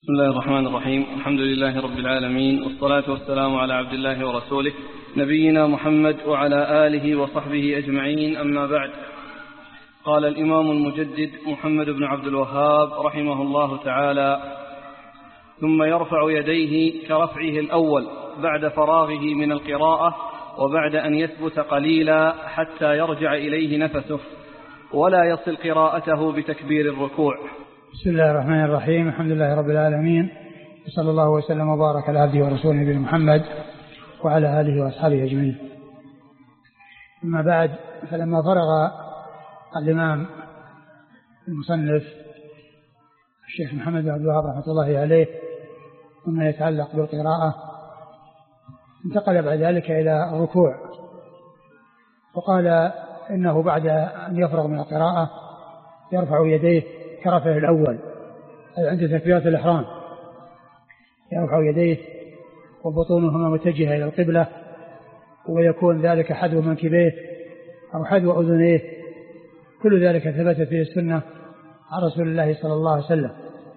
بسم الله الرحمن الرحيم. الحمد لله رب العالمين، والصلاة والسلام على عبد الله ورسوله نبينا محمد وعلى آله وصحبه أجمعين، أما بعد. قال الإمام المجدد محمد بن عبد الوهاب رحمه الله تعالى: ثم يرفع يديه كرفعه الأول بعد فراغه من القراءة وبعد أن يثبت قليلا حتى يرجع إليه نفسه، ولا يصل قراءته بتكبير الركوع. بسم الله الرحمن الرحيم. الحمد لله رب العالمين، وصلى الله وسلم وبارك على عبده ورسوله نبينا محمد وعلى آله وأصحابه أجمعين. أما بعد، فلما فرغ الإمام المصنف الشيخ محمد بن عبد الوهاب رحمة الله عليه مما يتعلق بالقراءة، انتقل بعد ذلك إلى الركوع، وقال إنه بعد أن يفرغ من القراءة يرفع يديه كرفعه الأول، أي عند تكبيرة الإحرام يرفع يديه وبطونهما متجهة إلى القبلة، ويكون ذلك حذو منكبيه أو حذو أذنيه. كل ذلك ثبت فيه السنة عن رسول الله صلى الله عليه وسلم.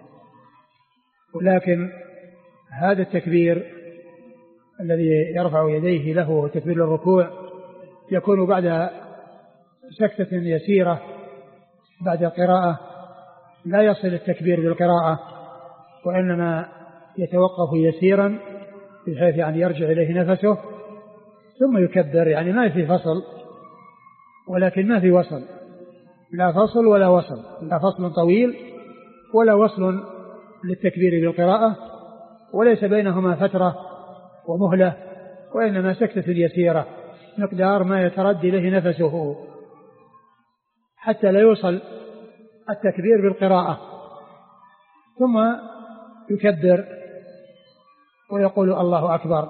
ولكن هذا التكبير الذي يرفع يديه له تكبير الركوع يكون بعد سكتة يسيرة بعد القراءة، لا يصل التكبير بالقراءة، وإنما يتوقف يسيرا بحيث يعني يرجع إليه نفسه ثم يكبر. يعني ما في فصل، ولكن ما في وصل، لا فصل ولا وصل، لا فصل طويل ولا وصل للتكبير بالقراءة، وليس بينهما فترة ومهلة، وإنما سكتة يسيرة مقدار ما يتردي إليه نفسه حتى لا يوصل التكبير بالقراءة، ثم يكبر ويقول الله أكبر.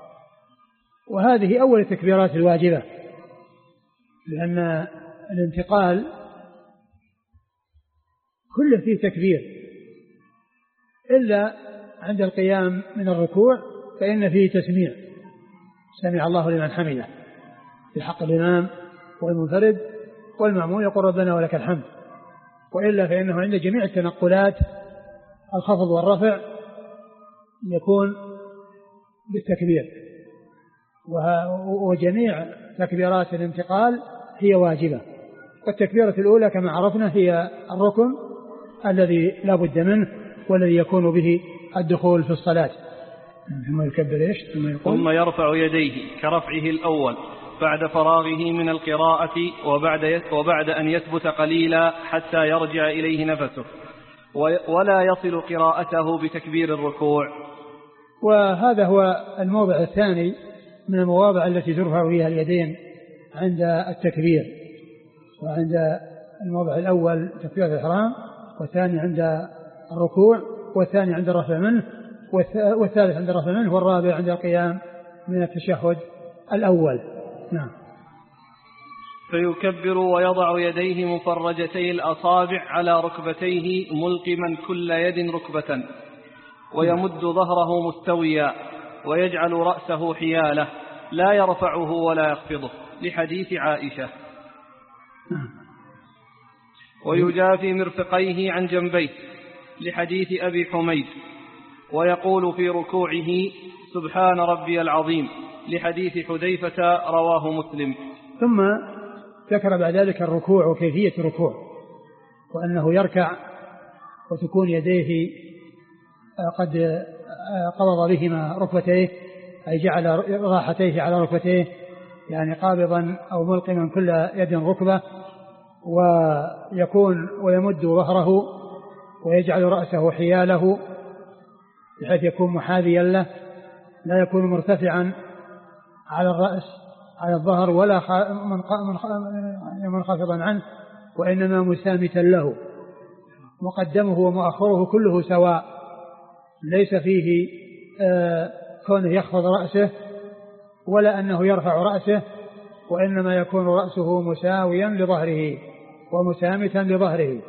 وهذه أول التكبيرات الواجبة، لأن الانتقال كله فيه تكبير إلا عند القيام من الركوع، فإن فيه تسميع، سمع الله لمن حمده في حق الإمام والمنفرد والمأموم، يقول ربنا ولك الحمد. وإلا فإنه عند جميع التنقلات الخفض والرفع يكون بالتكبير، وجميع تكبيرات الانتقال هي واجبة. والتكبيرة الأولى كما عرفنا هي الركن الذي لا بد منه، والذي يكون به الدخول في الصلاة. ثم يكبر إيش؟ ثم يرفع يديه كرفعه الأول بعد فراغه من القراءة وبعد أن يثبت قليلا حتى يرجع إليه نفسه، ولا يصل قراءته بتكبير الركوع. وهذا هو الموضع الثاني من المواضع التي ترفع فيها اليدين عند التكبير. وعند الموضع الأول تكبيرة الإحرام، والثاني عند الركوع، والثاني عند الرفع منه، والثالث عند الرفع منه، والرابع عند القيام من التشهد الأول. نعم. فيكبر ويضع يديه مفرجتي الأصابع على ركبتيه ملقما كل يد ركبة، ويمد ظهره مستويا، ويجعل رأسه حياله لا يرفعه ولا يخفضه، لحديث عائشة. ويجافي مرفقيه عن جنبيه، لحديث أبي حميد. ويقول في ركوعه سبحان ربي العظيم، لحديث حذيفة رواه مسلم. ثم ذكر بعد ذلك الركوع وكيفية الركوع، وأنه يركع وتكون يديه قد قبض بهما ركبتيه، أي جعل راحتيه على ركبتيه، يعني قابضا أو ملقما كل يد ركبة، ويمد ظهره ويجعل رأسه حياله بحيث يكون محاذيا له، لا يكون مرتفعا على الرأس على الظهر ولا منخفضا عنه، وإنما مسامتا له، مقدمه ومؤخره كله سواء، ليس فيه كونه يخفض رأسه ولا أنه يرفع رأسه، وإنما يكون رأسه مساويا لظهره ومسامتا لظهره.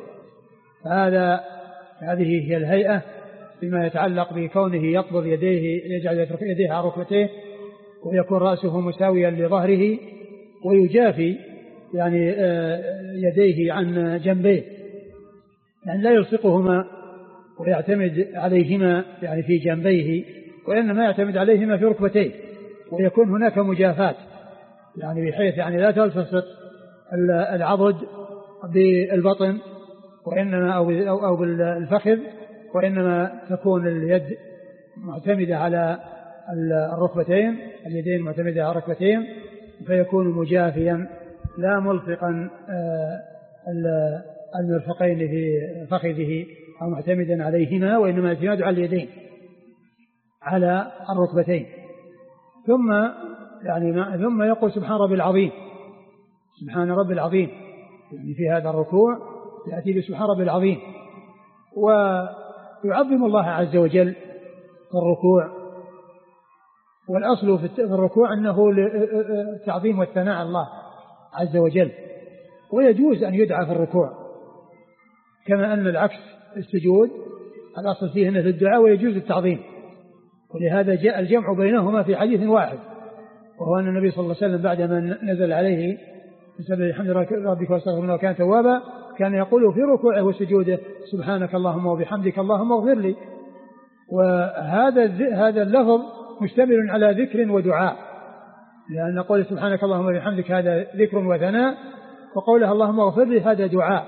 هذه هي الهيئة فيما يتعلق بكونه يقبض يديه، يجعل يديه على ركبتيه، ويكون رأسه مساويا لظهره، ويجافي يعني يديه عن جنبيه، يعني لا يلصقهما ويعتمد عليهما يعني في جنبيه، وإنما يعتمد عليهما في ركبتيه، ويكون هناك مجافاة يعني بحيث يعني لا تلتصق العضد بالبطن وإنما أو بالفخذ، وإنما تكون اليد معتمدة على الركبتين، اليدين معتمدة على الركبتين، فيكون مجافيا لا ملصقا المرفقين في فخذه أو معتمدا عليهما، وإنما اعتماد على اليدين على الركبتين. ثم يقول سبحان ربي العظيم، سبحان ربي العظيم، يعني في هذا الركوع يأتي بسبحان ربي العظيم، ويعظم الله عز وجل في الركوع. والأصل في الركوع أنه التعظيم والثناء على الله عز وجل، ويجوز أن يدعى في الركوع، كما أن العكس السجود الأصل فيه أنه الدعاء ويجوز التعظيم، ولهذا جاء الجمع بينهما في حديث واحد، وهو أن النبي صلى الله عليه وسلم بعدما نزل عليه بسبب الحمد ربك واستغفر الله وكان توابا كان يقول في ركوعه وسجوده سبحانك اللهم وبحمدك اللهم اغفر لي. وهذا اللفظ مشتمل على ذكر ودعاء، لأن قول سبحانك اللهم وبحمدك هذا ذكر وثناء، وقوله اللهم اغفر لي هذا دعاء.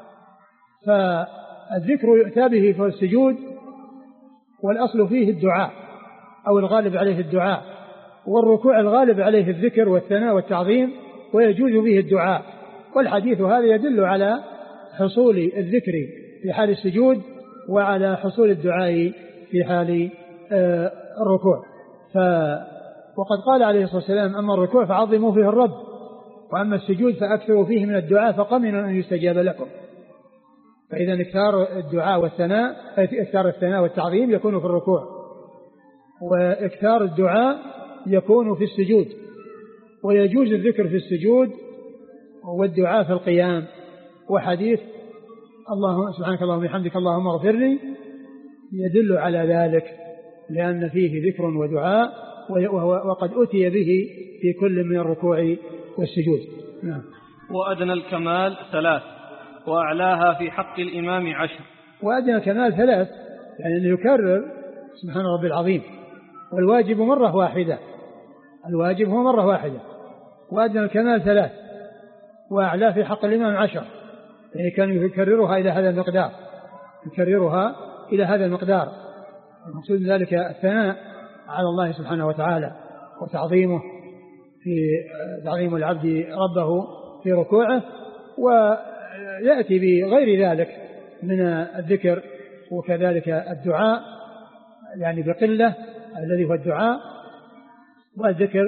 فالذكر يؤتى به في السجود، والأصل فيه الدعاء أو الغالب عليه الدعاء، والركوع الغالب عليه الذكر والثناء والتعظيم، ويجوز به الدعاء. والحديث هذا يدل على حصول الذكر في حال السجود وعلى حصول الدعاء في حال الركوع. وقد قال عليه الصلاة والسلام أما الركوع فعظموا فيه الرب، وأما السجود فأكثروا فيه من الدعاء فقمنوا أن يستجاب لكم. فإذا اكثار الدعاء والثناء، اكثار الثناء والتعظيم يكون في الركوع، واكثار الدعاء يكون في السجود، ويجوز الذكر في السجود والدعاء في القيام. وحديث اللهم سبحانك اللهم وبحمدك اللهم اغفر لي يدل على ذلك، لأن فيه ذكر ودعاء، وقد أتي به في كل من الركوع والسجود. نعم. وأدنى الكمال 3 وأعلاها في حق الإمام 10. وأدنى الكمال 3 يعني أنه يكرر سبحان ربي العظيم، والواجب مرة واحدة، الواجب هو مرة واحدة. وأدنى الكمال 3 وأعلى في حق الإمام 10، يعني كان يكررها إلى هذا المقدار، يكررها إلى هذا المقدار. المقصود من ذلك الثناء على الله سبحانه وتعالى وتعظيمه في تعظيم العبد ربه في ركوعه، ويأتي بغير ذلك من الذكر وكذلك الدعاء يعني بقلة الذي هو الدعاء، والذكر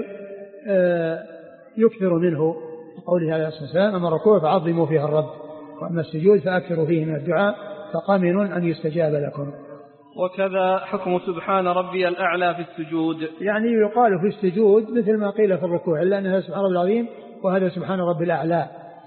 يكثر منه قوله عليه الصلاة والسلام أما الركوع فعظموا فيه الرب، وأما السجود فأكثروا فيه من الدعاء فقامن أن يستجاب لكم. وكذا حكم سبحان ربي الأعلى في السجود، يعني يقال في السجود مثل ما قيل في الركوع، إلا أنها سبحان ربي العظيم وهذا سبحان ربي الأعلى.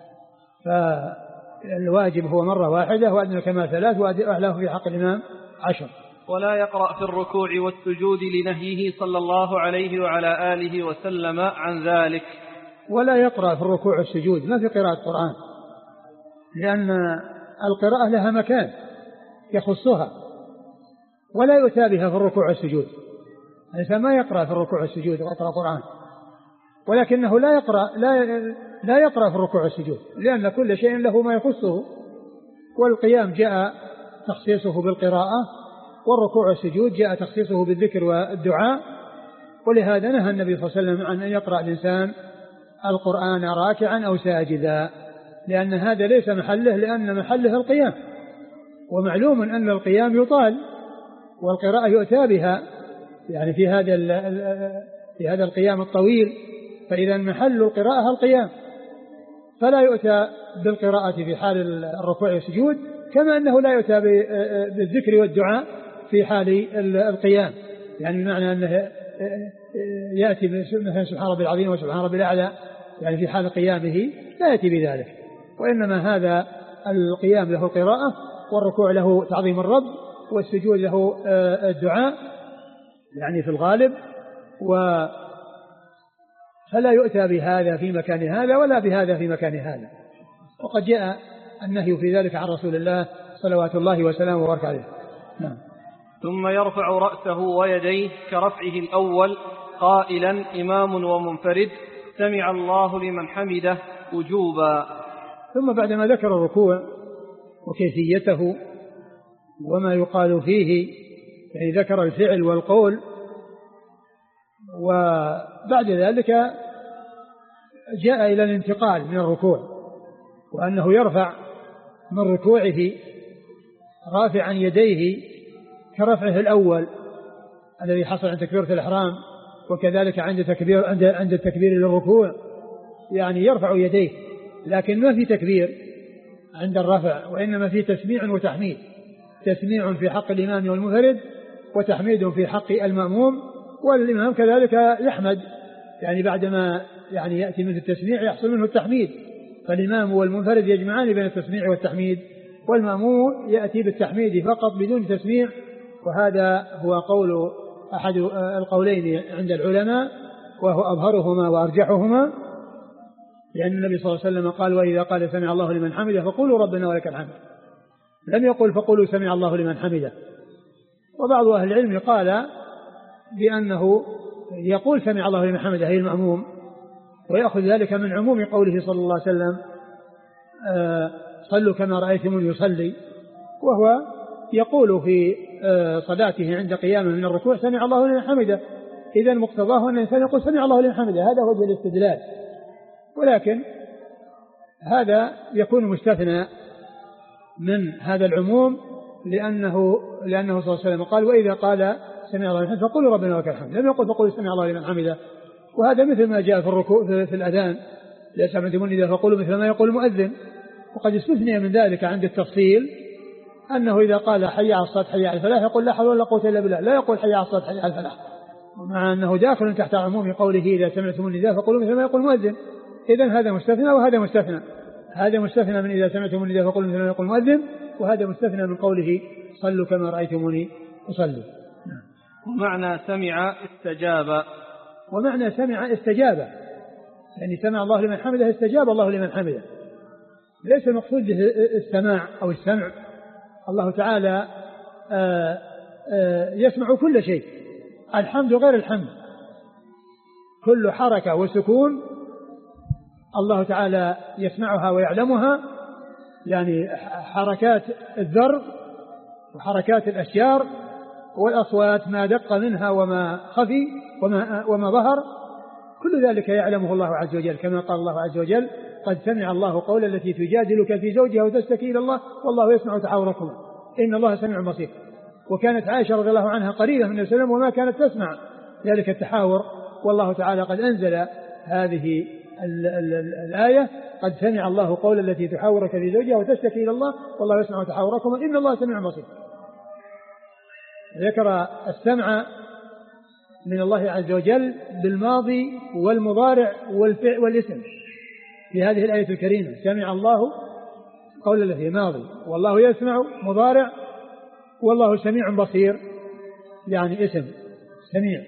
فالواجب هو مرة واحدة، وأدنى الكمال 3 وأعلاه في حق الإمام 10. ولا يقرأ في الركوع والسجود لنهيه صلى الله عليه وعلى آله وسلم عن ذلك. ولا يقرأ في الركوع والسجود، ما في قراءة قرآن، لأن القراءة لها مكان يخصها، ولا يؤتى بها في الركوع والسجود. الإنسان ما يقرأ في الركوع والسجود ويقرأ قرآن، ولكنه لا يقرأ في الركوع والسجود، لأن كل شيء له ما يخصه، والقيام جاء تخصيصه بالقراءة، والركوع والسجود جاء تخصيصه بالذكر والدعاء. ولهذا نهى النبي صلى الله عليه وسلم عن أن يقرأ الإنسان القرآن راكعا أو ساجدا، لأن هذا ليس محله، لأن محله القيام، ومعلوم أن القيام يطال والقراءة يؤتى بها يعني في هذا القيام الطويل، فإذا محل القراءة القيام، فلا يؤتى بالقراءة في حال الركوع والسجود، كما أنه لا يؤتى بالذكر والدعاء في حال القيام، يعني بمعنى أنه يأتي مثلا سبحان ربي العظيم وسبحان ربي الأعلى يعني في حال قيامه لا يأتي بذلك، وإنما هذا القيام له القراءة، والركوع له تعظيم الرب، والسجود له الدعاء يعني في الغالب، فلا يؤتى بهذا في مكان هذا ولا بهذا في مكان هذا. وقد جاء النهي في ذلك عن رسول الله صلوات الله وسلامه وبارك عليه. نعم. ثم يرفع رأسه ويديه كرفعه الأول قائلا إمام ومنفرد سمع الله لمن حمده وجوبا. ثم بعدما ذكر الركوع وكيفيته وما يقال فيه، يعني ذكر الفعل والقول، وبعد ذلك جاء إلى الانتقال من الركوع، وأنه يرفع من ركوعه رافعا يديه كرفعه الأول الذي حصل عند تكبيرة الإحرام، وكذلك عند التكبير للركوع، يعني يرفع يديه، لكن ما في تكبير عند الرفع، وإنما في تسميع وتحميد، تسميع في حق الإمام والمنفرد، وتحميد في حق المأموم، والإمام كذلك يحمد، يعني بعدما يعني يأتي منه التسميع يحصل منه التحميد، فالإمام والمنفرد يجمعان بين التسميع والتحميد، والمأموم يأتي بالتحميد فقط بدون تسميع. وهذا هو قول أحد القولين عند العلماء، وهو أظهرهما وأرجحهما، لأن النبي صلى الله عليه وسلم قال وإذا قال سمع الله لمن حمده فقولوا ربنا ولك الحمد، لم يقل فقولوا سمع الله لمن حمده. وبعض أهل العلم قال بأنه يقول سمع الله لمن حمده هي المأموم، ويأخذ ذلك من عموم قوله صلى الله عليه وسلم صلوا كما رأيتموني يصلي، وهو يقول في صلاته عند قيامه من الركوع سمع الله لمن حمده، إذا مقتضاه أن الإنسان يقول سمع الله لمن حمده، هذا وجه الاستدلال. ولكن هذا يكون مستثنى من هذا العموم، لأنه صلى الله عليه وسلم قال وإذا قال سمع الله لمن حمده فقولوا ربنا ولك الحمد، لم يقل فقولوا سمع الله لمن حمده. وهذا مثل ما جاء في الركوع في الأذان لا سمعتموني إذا فقولوا مثل ما يقول المؤذن. وقد استثني من ذلك عند التفصيل أنه إذا قال حي على الصلاة حي على الفلاح يقول لا حول ولا قوة إلا بالله، لا يقول حي على الصلاة حي على الفلاح، مع أنه داخل تحت عموم قوله إذا سمعتموني إذا فقولوا مثل ما يقول المؤذن. إذن هذا مستثنى وهذا مستثنى، هذا مستثنى من إذا سمعتموني إذا فقولوا مثل ما يقول المؤذن، وهذا مستثنى من قوله صلوا كما رأيتموني أصلي. ومعنى سمع استجاب، ومعنى سمع استجاب، يعني سمع الله لمن حمده استجاب الله لمن حمده، ليس المقصود به السماع أو السمع. الله تعالى يسمع كل شيء، الحمد غير الحمد، كل حركة وسكون الله تعالى يسمعها ويعلمها، يعني حركات الذر وحركات الأشجار والأصوات ما دق منها وما خفي وما ظهر، كل ذلك يعلمه الله عز وجل، كما قال الله عز وجل قد سمع الله قول التي تجادلك في زوجها وتشتكي إلى الله والله يسمع تحاوركما إن الله سميع بصير. وكانت عائشة رضي الله عنها قريبة من النبي صلى الله عليه وسلم وما كانت تسمع ذلك التحاور، والله تعالى قد أنزل هذه الآية قد سمع الله قول التي تحاورك في زوجها وتشتكي إلى الله والله يسمع تحاوركما إن الله سميع بصير. ذكر السمع من الله عز وجل بالماضي والمضارع والفعل والاسم في هذه الآية الكريمة، سمع الله قول الذي ماضي والله يسمع مضارع والله سميع بصير يعني اسم سميع.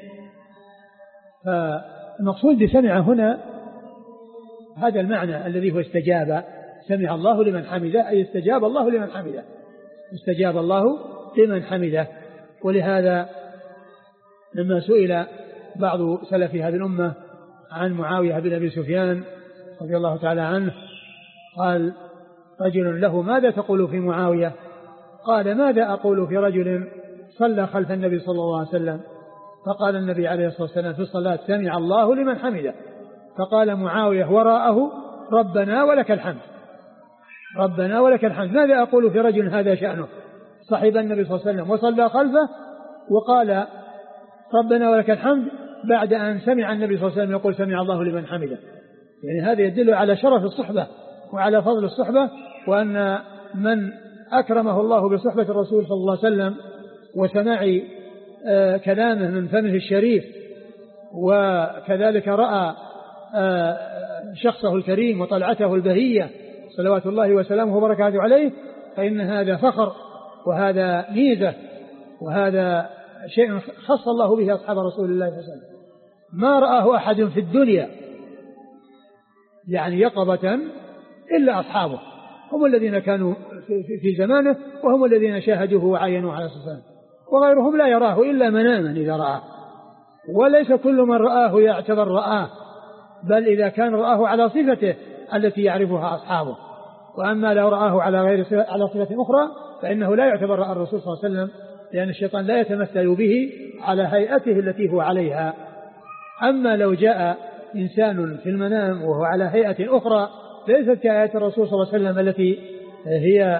فالمقصود بسمع هنا هذا المعنى الذي هو استجاب، سمع الله لمن حمده أي استجاب الله لمن حمده، استجاب الله لمن حمده. ولهذا لما سئل بعض سلف هذه الأمة عن معاوية بن أبي سفيان رضي الله تعالى عنه، قال رجل له ماذا تقول في معاوية؟ قال ماذا أقول في رجل صلى خلف النبي صلى الله عليه وسلم فقال النبي عليه الصلاة والسلام في الصلاة سمع الله لمن حمده، فقال معاوية وراءه ربنا ولك الحمد، ربنا ولك الحمد. ماذا أقول في رجل هذا شأنه صحب النبي صلى الله عليه وسلم وصلى خلفه وقال ربنا ولك الحمد بعد أن سمع النبي صلى الله عليه وسلم يقول سمع الله لمن حمده؟ يعني هذا يدل على شرف الصحبة وعلى فضل الصحبة، وأن من أكرمه الله بصحبة الرسول صلى الله عليه وسلم وسماع كلامه من فمه الشريف، وكذلك رأى شخصه الكريم وطلعته البهية صلوات الله وسلامه وبركاته عليه، فإن هذا فخر وهذا ميزة وهذا شيء خص الله به أصحاب رسول الله صلى الله عليه وسلم، ما رآه أحد في الدنيا يعني يقظة إلا أصحابه هم الذين كانوا في زمانه وهم الذين شاهدوه وعاينوه عليه الصلاة والسلام، وغيرهم لا يراه إلا مناما إذا رآه، وليس كل من رآه يعتبر رآه، بل إذا كان رآه على صفته التي يعرفها أصحابه. وأما لو رآه على صفة أخرى فإنه لا يعتبر رأى الرسول صلى الله عليه وسلم، لأن الشيطان لا يتمثل به على هيئته التي هو عليها. أما لو جاء إنسان في المنام وهو على هيئة أخرى ليست كهيئة الرسول صلى الله عليه وسلم التي هي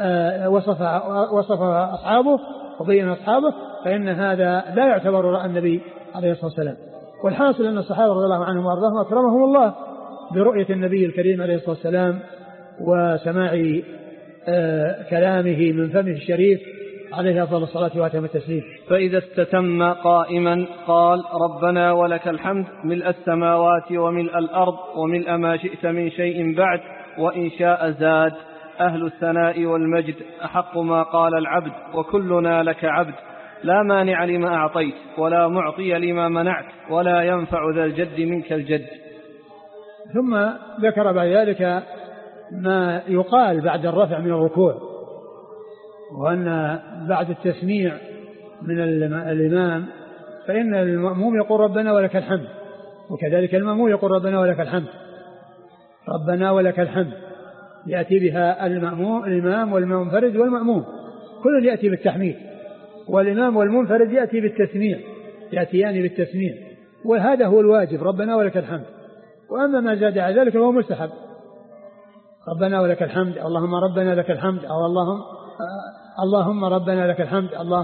وصفها أصحابه وبين أصحابه، فإن هذا لا يعتبر رأى النبي عليه الصلاة والسلام. والحاصل أن الصحابة رضي الله عنهم وأرضاهم أكرمهم الله برؤية النبي الكريم عليه الصلاة والسلام وسماع كلامه من فمه الشريف عليه أفضل الصلاة وأتم التسليم. فإذا استتم قائما قال: ربنا ولك الحمد ملء السماوات وملء الأرض وملء ما شئت من شيء بعد، وإن شاء زاد. أهل الثناء والمجد أحق ما قال العبد، وكلنا لك عبد، لا مانع لما أعطيت ولا معطي لما منعت ولا ينفع ذا الجد منك الجد. ثم ذكر بعد ذلك ما يقال بعد الرفع من الركوع، وأن بعد التسميع من الإمام فإن المأموم يقول ربنا ولك الحمد، وكذلك المأموم يقول ربنا ولك الحمد، ربنا ولك الحمد، يأتي بها الإمام والمنفرد والمأموم، كل يأتي بالتحميد، والإمام والمنفرد يأتي بالتسميع، يأتيان بالتسميع، وهذا هو الواجب، ربنا ولك الحمد. وأما ما زاد على ذلك فهو مستحب، ربنا ولك الحمد، اللهم ربنا لك الحمد، أو اللهم ربنا لك الحمد،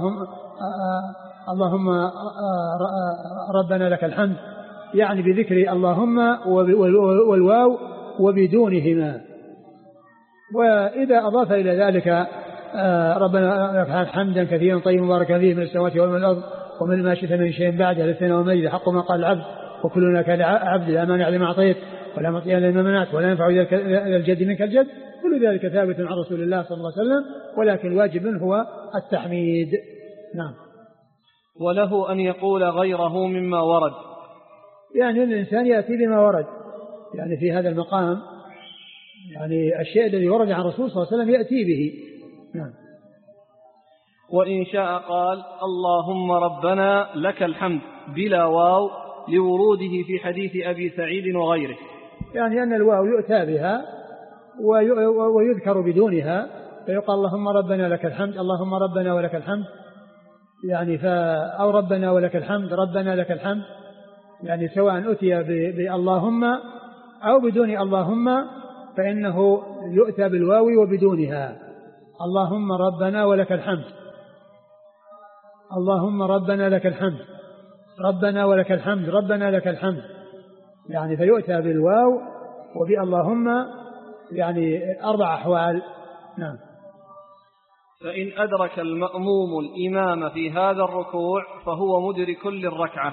اللهم ربنا لك الحمد، يعني بذكر اللهم والواو وبدونهما. وإذا أضاف إلى ذلك ربنا لك حمدا كثيرا طيبا مباركا فيه من السماوات ومن الأرض ومن ما شئت من شيء بعد، للثناء والمجد حق ما قال العبد، وكلنا كالعبد لا مانع لما أعطيت ولا معطي لما منعت ولا ينفع ذا الجد منك الجد. كل ذلك ثابت عن رسول الله صلى الله عليه وسلم، ولكن الواجب منه هو التحميد. نعم. وله أن يقول غيره مما ورد، يعني الإنسان يأتي بما ورد، يعني في هذا المقام يعني الشيء الذي ورد عن الرسول صلى الله عليه وسلم يأتي به. نعم. وإن شاء قال اللهم ربنا لك الحمد بلا واو لوروده في حديث أبي سعيد وغيره، يعني أن الواو يؤتى بها ويذكر بدونها، فيقال اللهم ربنا لك الحمد، اللهم ربنا ولك الحمد، يعني أو ربنا ولك الحمد، ربنا لك الحمد، يعني سواء أتي باللهم أو بدون اللهم فإنه يؤتى بالواو وبدونها. اللهم ربنا ولك الحمد، اللهم ربنا لك الحمد، ربنا ولك الحمد، ربنا لك الحمد، يعني فيؤتى بالواو وباللهم، يعني 4 أحوال. نعم. فإن أدرك المأموم الإمام في هذا الركوع فهو مدرك للركعة.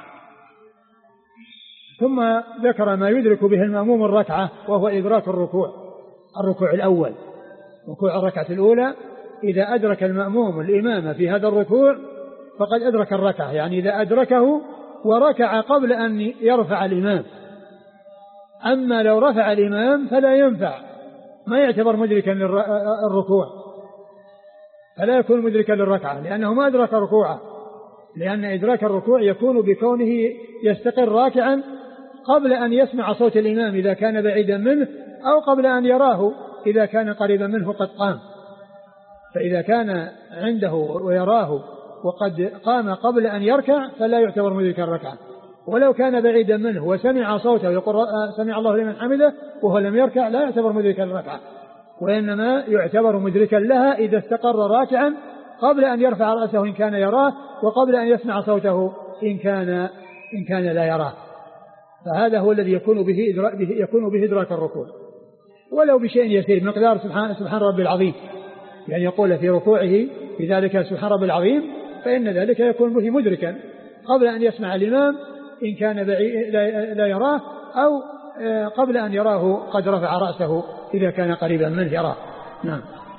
ثم ذكر ما يدرك به المأموم الركعة، وهو إدراك الركوع الأول، ركوع الركعة الأولى. إذا أدرك المأموم الإمام في هذا الركوع فقد أدرك الركعة، يعني إذا أدركه وركع قبل أن يرفع الإمام. أما لو رفع الإمام فلا ينفع، ما يعتبر مدركا للركوع، فلا يكون مدركا للركعة، لأنه ما أدرك ركوعه، لأن إدراك الركوع يكون بكونه يستقر راكعا قبل أن يسمع صوت الإمام إذا كان بعيدا منه، أو قبل أن يراه إذا كان قريبا منه قد قام. فإذا كان عنده ويراه وقد قام قبل أن يركع فلا يعتبر مدركا الركعة. ولو كان بعيدا منه وسمع صوته يقول سمع الله لمن حمده وهو لم يركع لا يعتبر مدركا الركعة، وإنما يعتبر مدركا لها إذا استقر راكعا قبل أن يرفع رأسه إن كان يراه، وقبل أن يسمع صوته إن كان لا يراه. فهذا هو الذي يكون به إدراك الركوع، ولو بشيء يسير مقدار سبحان ربي العظيم، يعني يقول في ركوعه في ذلك سبحان ربي العظيم، فإن ذلك يكون به مدركا قبل أن يسمع الإمام إن كان لا يراه، أو قبل أن يراه قد رفع رأسه إذا كان قريبا منه يراه. نعم.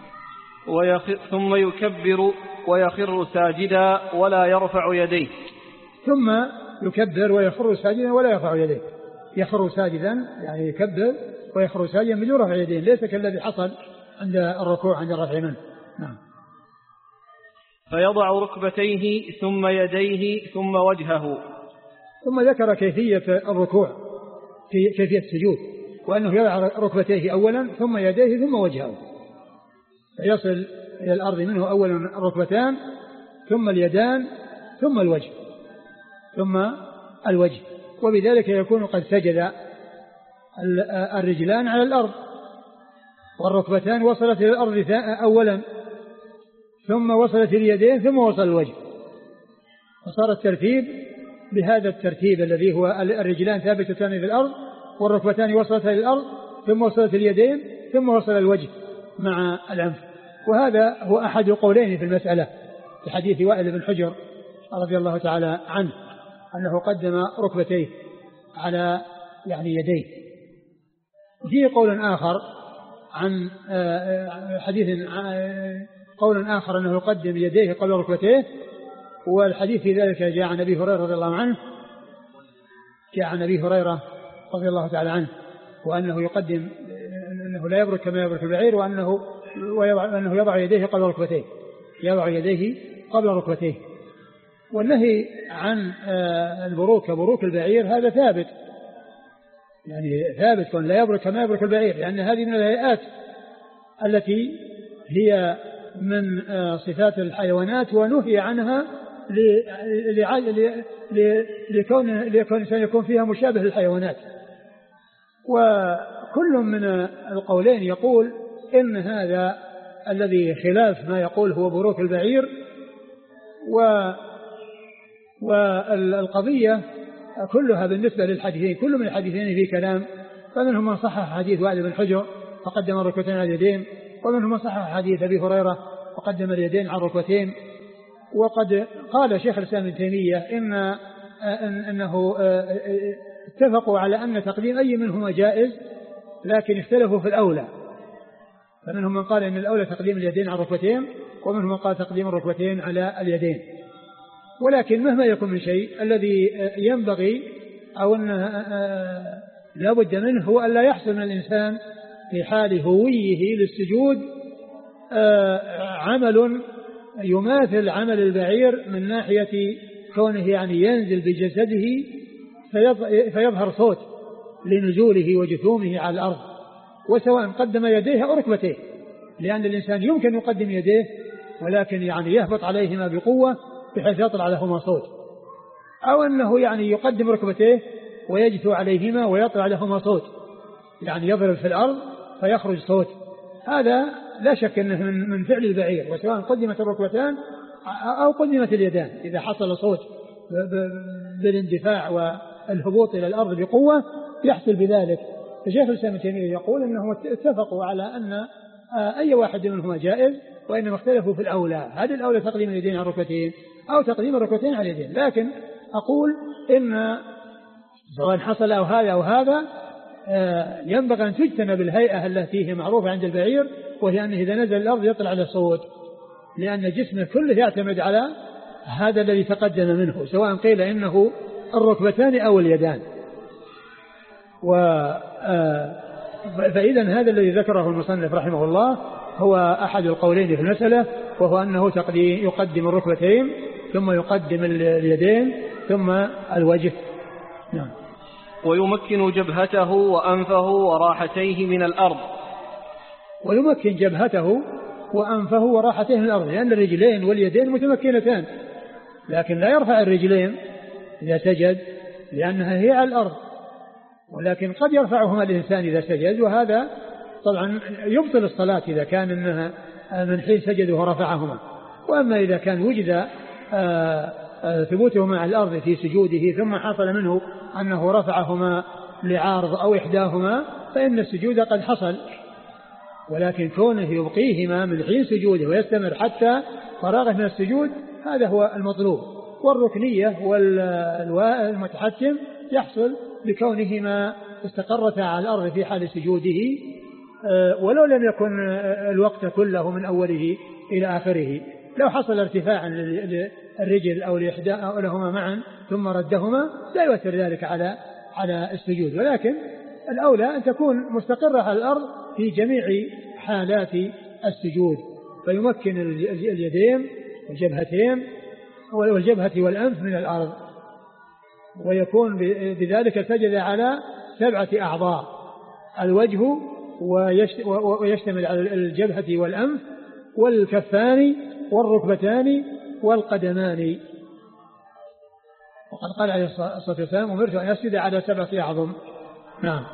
ثم يكبر ويخر ساجدا ولا يرفع يديه. ثم يكبر ويخر ساجدا ولا يرفع يديه. يخر ساجدا يعني يكبر ويخر ساجدا بدون رفع يديه، ليس كالذي حصل عند الركوع عند الرفع منه. نعم. فيضع ركبتيه ثم يديه ثم وجهه. ثم ذكر كيفية الركوع في كيفية السجود، وأنه يضع ركبتيه أولا ثم يديه ثم وجهه، فيصل إلى الأرض منه أولا الركبتان ثم اليدان ثم الوجه وبذلك يكون قد سجد الرجلان على الأرض والركبتان وصلت إلى الأرض أولا ثم وصلت اليدين ثم وصل الوجه، فصار الترتيب بهذا الترتيب الذي هو الرجلان ثابتتان في الأرض والركبتان وصلت إلى الأرض ثم وصلت اليدين ثم وصل الوجه مع الأنف. وهذا هو أحد القولين في المسألة في حديث وائل بن حجر رضي الله تعالى عنه أنه قدم ركبتيه على يديه. في قول آخر عن حديث قول آخر أنه يقدم يديه قبل ركبتيه، والحديث في ذلك جاء عن أبي هريرة رضي الله عنه رضي الله تعالى عنه وأنه يقدم أنه لا يبرك كما يبرك البعير وأنه يضع يديه قبل ركبتيه والنهي عن البروك كبروك البعير هذا ثابت، ثابت كون لا يبرك كما يبرك البعير، لأن هذه من الهيئات التي هي من صفات الحيوانات ونهي عنها لكون الإنسان يكون فيها مشابه للحيوانات. وكل من القولين يقول إن هذا الذي خلاف ما يقول هو بروك البعير، والقضية كلها بالنسبة للحديثين كل من الحديثين فيه كلام، فمنهم من صحح حديث وائل بن حجر فقدم الركبتين على اليدين، ومنهم من صحح حديث أبي هريرة وقدم اليدين على الركبتين. وقد قال شيخ الإسلام ابن تيمية إنه اتفقوا على أن تقديم أي منهما جائز، لكن اختلفوا في الأولى، فمنهم من قال إن الأولى تقديم اليدين على الركبتين، ومنهم من قال تقديم الركبتين على اليدين. ولكن مهما يكون من شيء الذي ينبغي أو أن لا بد منه هو أن لا يحصل من الإنسان في حال هويه للسجود عمل يماثل عمل البعير من ناحية كونه ينزل بجسده فيظهر صوت لنزوله وجثومه على الأرض، وسواء قدم يديه أو ركبتيه، لأن الإنسان يمكن يقدم يديه ولكن يهبط عليهما بقوة بحيث يطلع لهما صوت، أو أنه يقدم ركبتيه ويجثو عليهما ويطلع لهما صوت، يضرب في الأرض فيخرج صوت. هذا لا شك أنه من فعل البعير، وسواء قدمت الركبتان أو قدمت اليدان إذا حصل صوت بالاندفاع والهبوط إلى الأرض بقوة يحصل بذلك. فشيخ الإسلام ابن تيمية يقول أنهم اتفقوا على أن أي واحد منهما جائز، وإنما اختلفوا في الأولى، هذه الأولى تقديم اليدين على الركبتين أو تقديم الركبتين على اليدين. لكن أقول إن سواء حصل أو هذا أو هذا ينبغي أن تجتنب الهيئة التي هي معروفة عند البعير، وهي أنه إذا نزل الأرض يطلع على صوت، لأن جسمه كله يعتمد على هذا الذي تقدم منه، سواء قيل إنه الركبتان أو اليدان. فإذا هذا الذي ذكره المصنف رحمه الله هو أحد القولين في المسألة، وهو أنه يقدم الركبتين ثم يقدم اليدين ثم الوجه. نعم. ويمكن جبهته وأنفه وراحتيه من الأرض. ويمكن جبهته وأنفه وراحتيه من الأرض، لأن الرجلين واليدين متمكنتان، لكن لا يرفع الرجلين إذا سجد لأنها هي على الأرض، ولكن قد يرفعهما الإنسان إذا سجد، وهذا طبعا يبطل الصلاة إذا كان إنها من حين سجد ورفعهما. وأما إذا كان وجد ثبوتهما على الأرض في سجوده ثم حصل منه أنه رفعهما لعارض أو إحداهما فإن السجود قد حصل، ولكن كونه يبقيهما من حين سجوده ويستمر حتى فراغه من السجود هذا هو المطلوب. والركنية والمتحتم يحصل بكونهما استقرتا على الأرض في حال سجوده ولو لم يكن الوقت كله من أوله إلى آخره. لو حصل ارتفاعا للرجل أو لهما معا ثم ردهما لا يؤثر ذلك على السجود، ولكن الأولى أن تكون مستقرة على الأرض في جميع حالات السجود، فيمكن اليدين والجبهتين والجبهة والأنف من الأرض، ويكون بذلك سجد على 7 أعضاء: الوجه، ويشتمل على الجبهة والأنف والكفان والركبتان والقدمان. وقد قال عليه الصلاة والسلام: أمرت أن أسجد على 7 أعظم. نعم.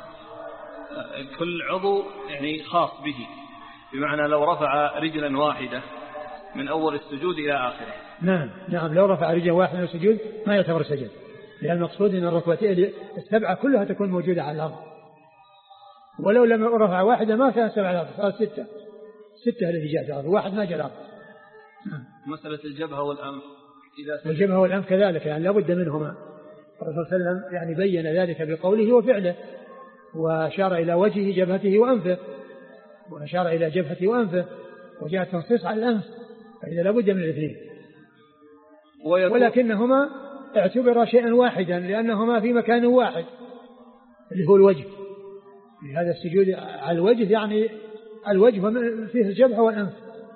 كل عضو يعني خاص به، بمعنى لو رفع رجلا واحدة من أول السجود إلى آخره. نعم لو رفع رجلا واحدة من السجود ما يعتبر سجد، لأن المقصود أن الركبتين 7 كلها تكون موجودة على الأرض، ولو لم رفع واحدة ما كان 7 على الأرض، صار 6 الذي جاء على الأرض، واحد ما جاء على الأرض. مسألة الجبهة والأنف، والجبهة والأنف كذلك يعني لابد منهما. الرسول صلى الله عليه وسلم يعني بين ذلك بقوله وفعله، وأشار إلى وجهه جبهته وأنفه، وأشار إلى جبهته وأنفه، وجاء التنصيص على الأنف، فإذا لابد من الاثنين. ولكنهما اعتبر شيئا واحدا لأنهما في مكان واحد اللي هو الوجه. لهذا السجود على الوجه يعني الوجه فيه الجبهة والأنف.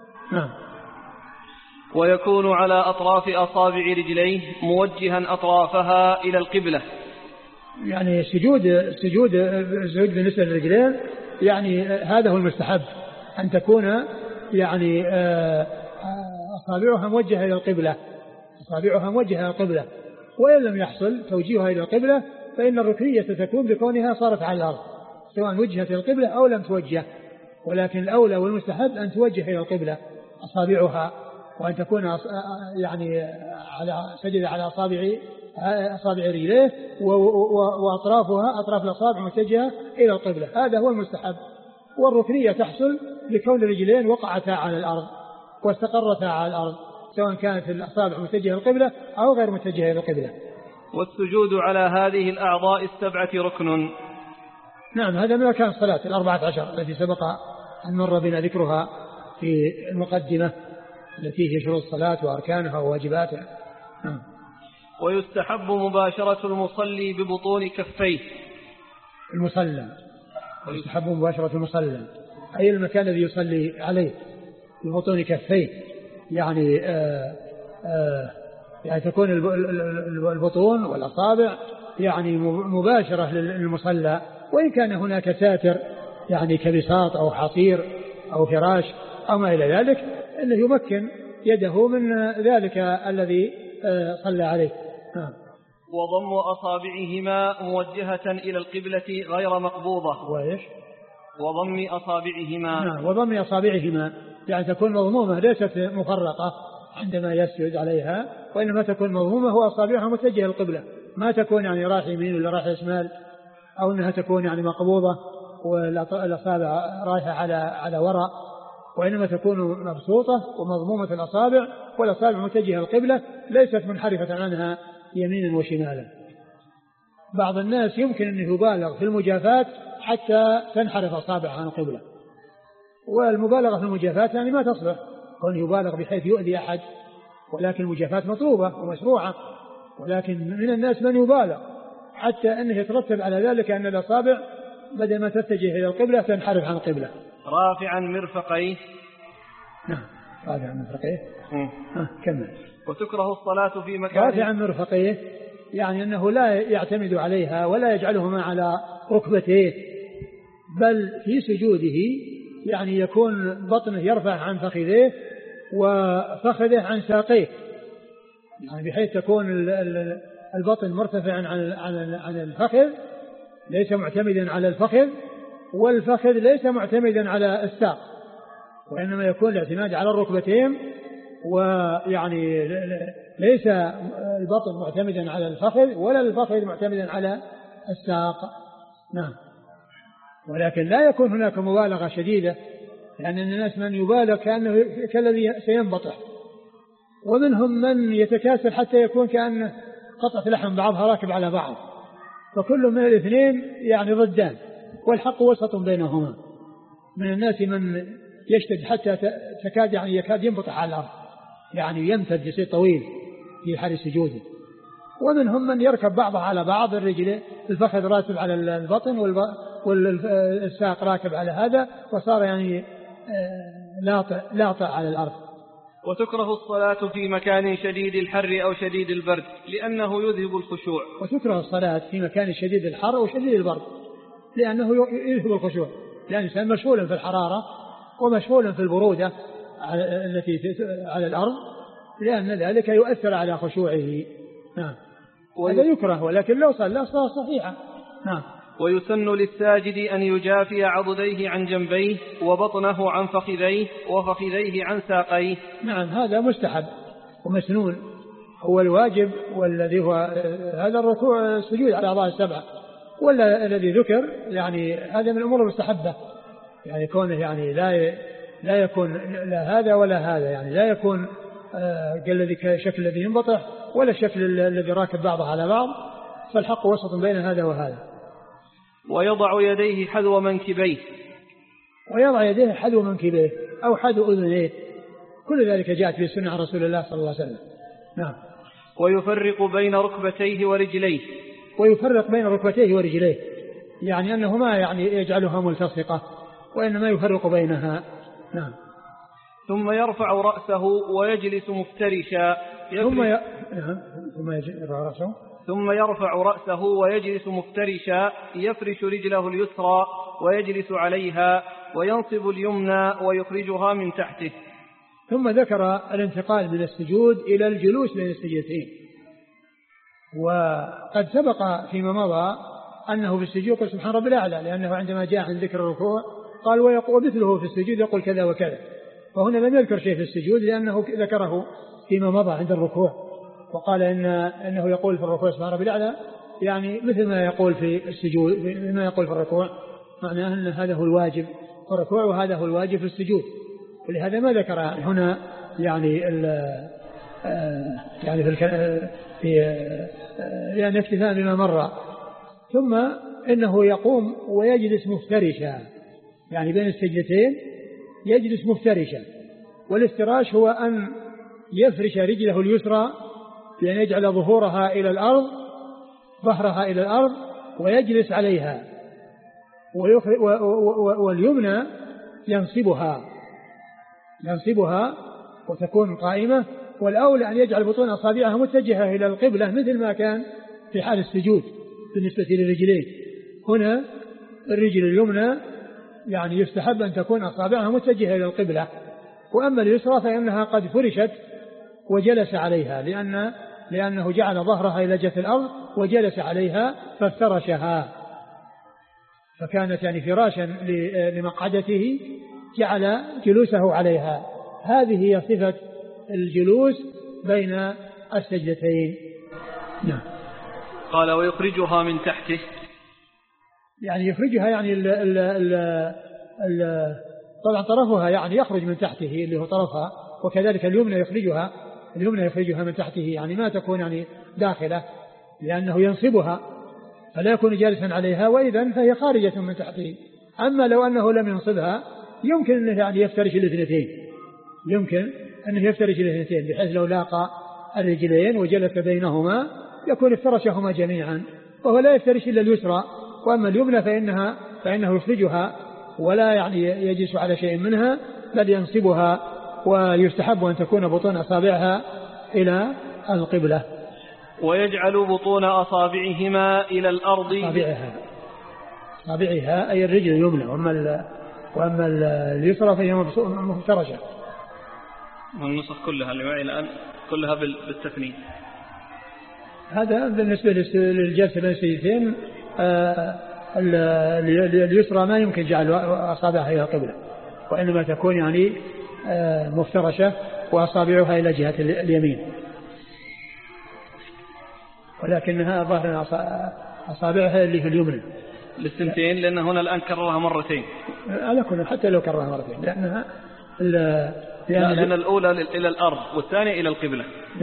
ويكون على أطراف أصابع رجليه موجها أطرافها إلى القبلة. يعني السجود بالنسبة للرجلين يعني هذا هو المستحب، أن تكون يعني أصابعها موجهة إلى القبلة، أصابعها موجهة إلى القبلة. وإن لم يحصل توجيهها إلى القبلة فإن الركنية تكون بكونها صارت على الأرض، سواء وجهت إلى القبلة أو لم توجه، ولكن الأولى والمستحب أن توجه إلى القبلة أصابعها، وأن تكون يعني على سجد على أصابع رجليه، وأطرافها أطراف الأصابع متجهة إلى القبلة، هذا هو المستحب. والركنية تحصل لكون الرجلين وقعتا على الأرض واستقرتا على الأرض، سواء كانت الأصابع متجهة إلى القبلة أو غير متجهة إلى القبلة. والسجود على هذه الأعضاء 7 ركن. نعم، هذا من أركان الصلاة 14 التي سبق أن مر بنا ذكرها في المقدمة التي هي شروط الصلاة وأركانها وواجباتها. ويستحب مباشرة المصلي ببطون كفيه. المصلى ويستحب مباشرة المصلى أي المكان الذي يصلي عليه ببطون كفيه، يعني يعني تكون البطون والأصابع يعني مباشرة للمصلى، وإن كان هناك ساتر يعني كبساط أو حصير أو فراش أو ما إلى ذلك، إنه يمكن يده من ذلك الذي صلى عليه. وضم أصابعهما موجهة إلى القبلة غير مقبوضة. وإيش؟ وضم أصابعهما. وضم أصابعهما يعني تكون مضمومة ليست مفرقة عندما يسجد عليها، وإنما تكون مضمومة وأصابعها متجهة القبلة، ما تكون يعني رايح يمين ولا رايح شمال، أو أنها تكون يعني مقبوضة والأصابع رايحة على وراء، وإنما تكون مبسوطة ومضمومة الأصابع، والأصابع متجهة القبلة ليست منحرفة عنها يمينا وشمالا. بعض الناس يمكن أن يبالغ في المجافات حتى تنحرف أصابع عن القبلة، والمبالغة في المجافات يعني ما تصلح كون يبالغ بحيث يؤذي أحد، ولكن المجافات مطلوبة ومشروعة. ولكن من الناس من يبالغ حتى أنه يترتب على ذلك أن الأصابع بدل ما تتجه إلى القبلة تنحرف عن القبلة. رافعا مرفقيه. نعم، رافعا مرفقيه. كمل. وتكره الصلاة في مكان. رافعا مرفقيه يعني أنه لا يعتمد عليها ولا يجعلهما على ركبتيه، بل في سجوده يعني يكون بطنه يرفع عن فخذيه وفخذه عن ساقيه، يعني بحيث تكون البطن مرتفعا عن الفخذ، ليس معتمدا على الفخذ، والفخذ ليس معتمدا على الساق، وإنما يكون الاعتماد على الركبتين، ويعني ليس البطن معتمدا على الفخذ ولا الفخذ معتمدا على الساق. نعم. ولكن لا يكون هناك مبالغة شديدة، لأن الناس من يبالغ كأنه كالذي سينبطح، ومنهم من يتكاسل حتى يكون كأنه قطعة لحم بعضها راكب على بعض، فكل من الاثنين يعني ضدان، والحق وسط بينهما. من الناس من يشتد حتى يكاد ينبطح على الأرض، يعني يمتد يصير طويل في حال سجوده، ومنهم من يركب بعضها على بعض، الرجل الفخذ راتب على البطن والساق راكب على هذا، وصار يعني لاطع على الأرض. وتكره الصلاة في مكان شديد الحر أو شديد البرد لأنه يذهب الخشوع. وتكره الصلاة في مكان شديد الحر أو شديد البرد لأنه يذهب الخشوع، لأن الإنسان مشغول في الحرارة ومشغول في البرودة التي على الأرض، لأن ذلك يؤثر على خشوعه. نعم. هذا يكره، ولكن لو صلى صلاة صحيحة. نعم. ويسن للساجد أن يجافي عضديه عن جنبيه وبطنه عن فخذيه وفخذيه عن ساقيه. نعم، هذا مستحب ومسنون. هو الواجب والذي هو هذا الركوع السجود على أعضاء السبعة، ولا الذي ذكر يعني هذا من الأمور المستحبة، يعني كونه يعني لا يكون لا هذا ولا هذا، يعني لا يكون كالشكل الذي ينبطح ولا الشكل الذي راكب بعضه على بعض، فالحق وسط بين هذا وهذا. ويضع يديه حذو منكبيه، ويضع يديه حذو منكبيه أو حذو أذنيه، كل ذلك جاءت في السنة عن رسول الله صلى الله عليه وسلم. نعم. ويفرق بين ركبتيه ورجليه، ويفرق بين ركبتيه ورجليه، يعني أنه ما يعني يجعلها ملتصقة، وإنما يفرق بينها. نعم. ثم يرفع رأسه ويجلس مفترشا. ثم يرفع رأسه ويجلس مفترشا يفرش رجله اليسرى ويجلس عليها وينصب اليمنى ويخرجها من تحته. ثم ذكر الانتقال من السجود إلى الجلوس بين السجدتين. وقد سبق فيما مضى أنه في السجود قال سبحان ربي الأعلى، لأنه عندما جاء عن ذكر الركوع قال ويقول مثله في السجود يقول كذا وكذا، وهنا لم يذكر شيء في السجود لأنه ذكره فيما مضى عند الركوع، وقال إنه يقول في الركوع سبحان ربي الأعلى، يعني مثل ما يقول في السجود ما يقول في الركوع، معناه أن هذا هو الواجب في الركوع وهذا هو الواجب في السجود، ولهذا ما ذكر هنا يعني يعني اكتفاء بما مر. ثم إنه يقوم ويجلس مفترشا، يعني بين السجدتين يجلس مفترشا، والافتراش هو أن يفرش رجله اليسرى بأن يجعل ظهورها إلى الأرض ظهرها إلى الأرض ويجلس عليها، واليمنى ينصبها وتكون قائمة، والأولى أن يجعل بطون أصابعها متجهة إلى القبلة مثل ما كان في حال السجود بالنسبة للرجلين. هنا الرجل اليمنى يعني يستحب أن تكون أصابعها متجهة إلى القبلة، وأما اليسرى فإنها قد فرشت وجلس عليها لأنه جعل ظهرها إلى جهة الأرض وجلس عليها فافترشها، فكانت يعني فراشا لمقعدته جعل جلوسه عليها. هذه هي صفة الجلوس بين السجدتين. نعم. قال ويخرجها من تحته، يعني يخرجها يعني طبعا طرفها يعني يخرج من تحته اللي هو طرفها، وكذلك اليمنى يخرجها من تحته، يعني ما تكون يعني داخلة، لأنه ينصبها فلا يكون جالسا عليها، وإذن فهي خارجة من تحته. أما لو أنه لم ينصبها يمكن أنه يعني يفترش الاثنتين، بحيث لو لاقى الرجلين وجلس بينهما يكون افترشهما جميعا، وهو لا يفترش إلا اليسرى، وأما اليمنى فإنه يخرجها ولا يعني يجلس على شيء منها بل ينصبها، ويستحب أن تكون بطون أصابعها إلى القبلة. ويجعل بطون أصابعهما إلى الأرض، أصابعها أي الرجل اليمنى، وأما اليسرى فهي مفترشة. والنسخ كلها اللي معي الآن كلها بالتثنية. هذا بالنسبة للجلسة بين السجدتين. اليسرى ما يمكن جعل أصابعها إلى القبلة، وإنما تكون يعني مفترشة وأصابعها إلى جهة اليمين، ولكنها ظهر أصابعها اللي في اليمنى للسنتين، لأن هنا الآن كررها مرتين على كل، حتى لو كررها مرتين لأن الأولى إلى الأرض والثانية إلى القبلة.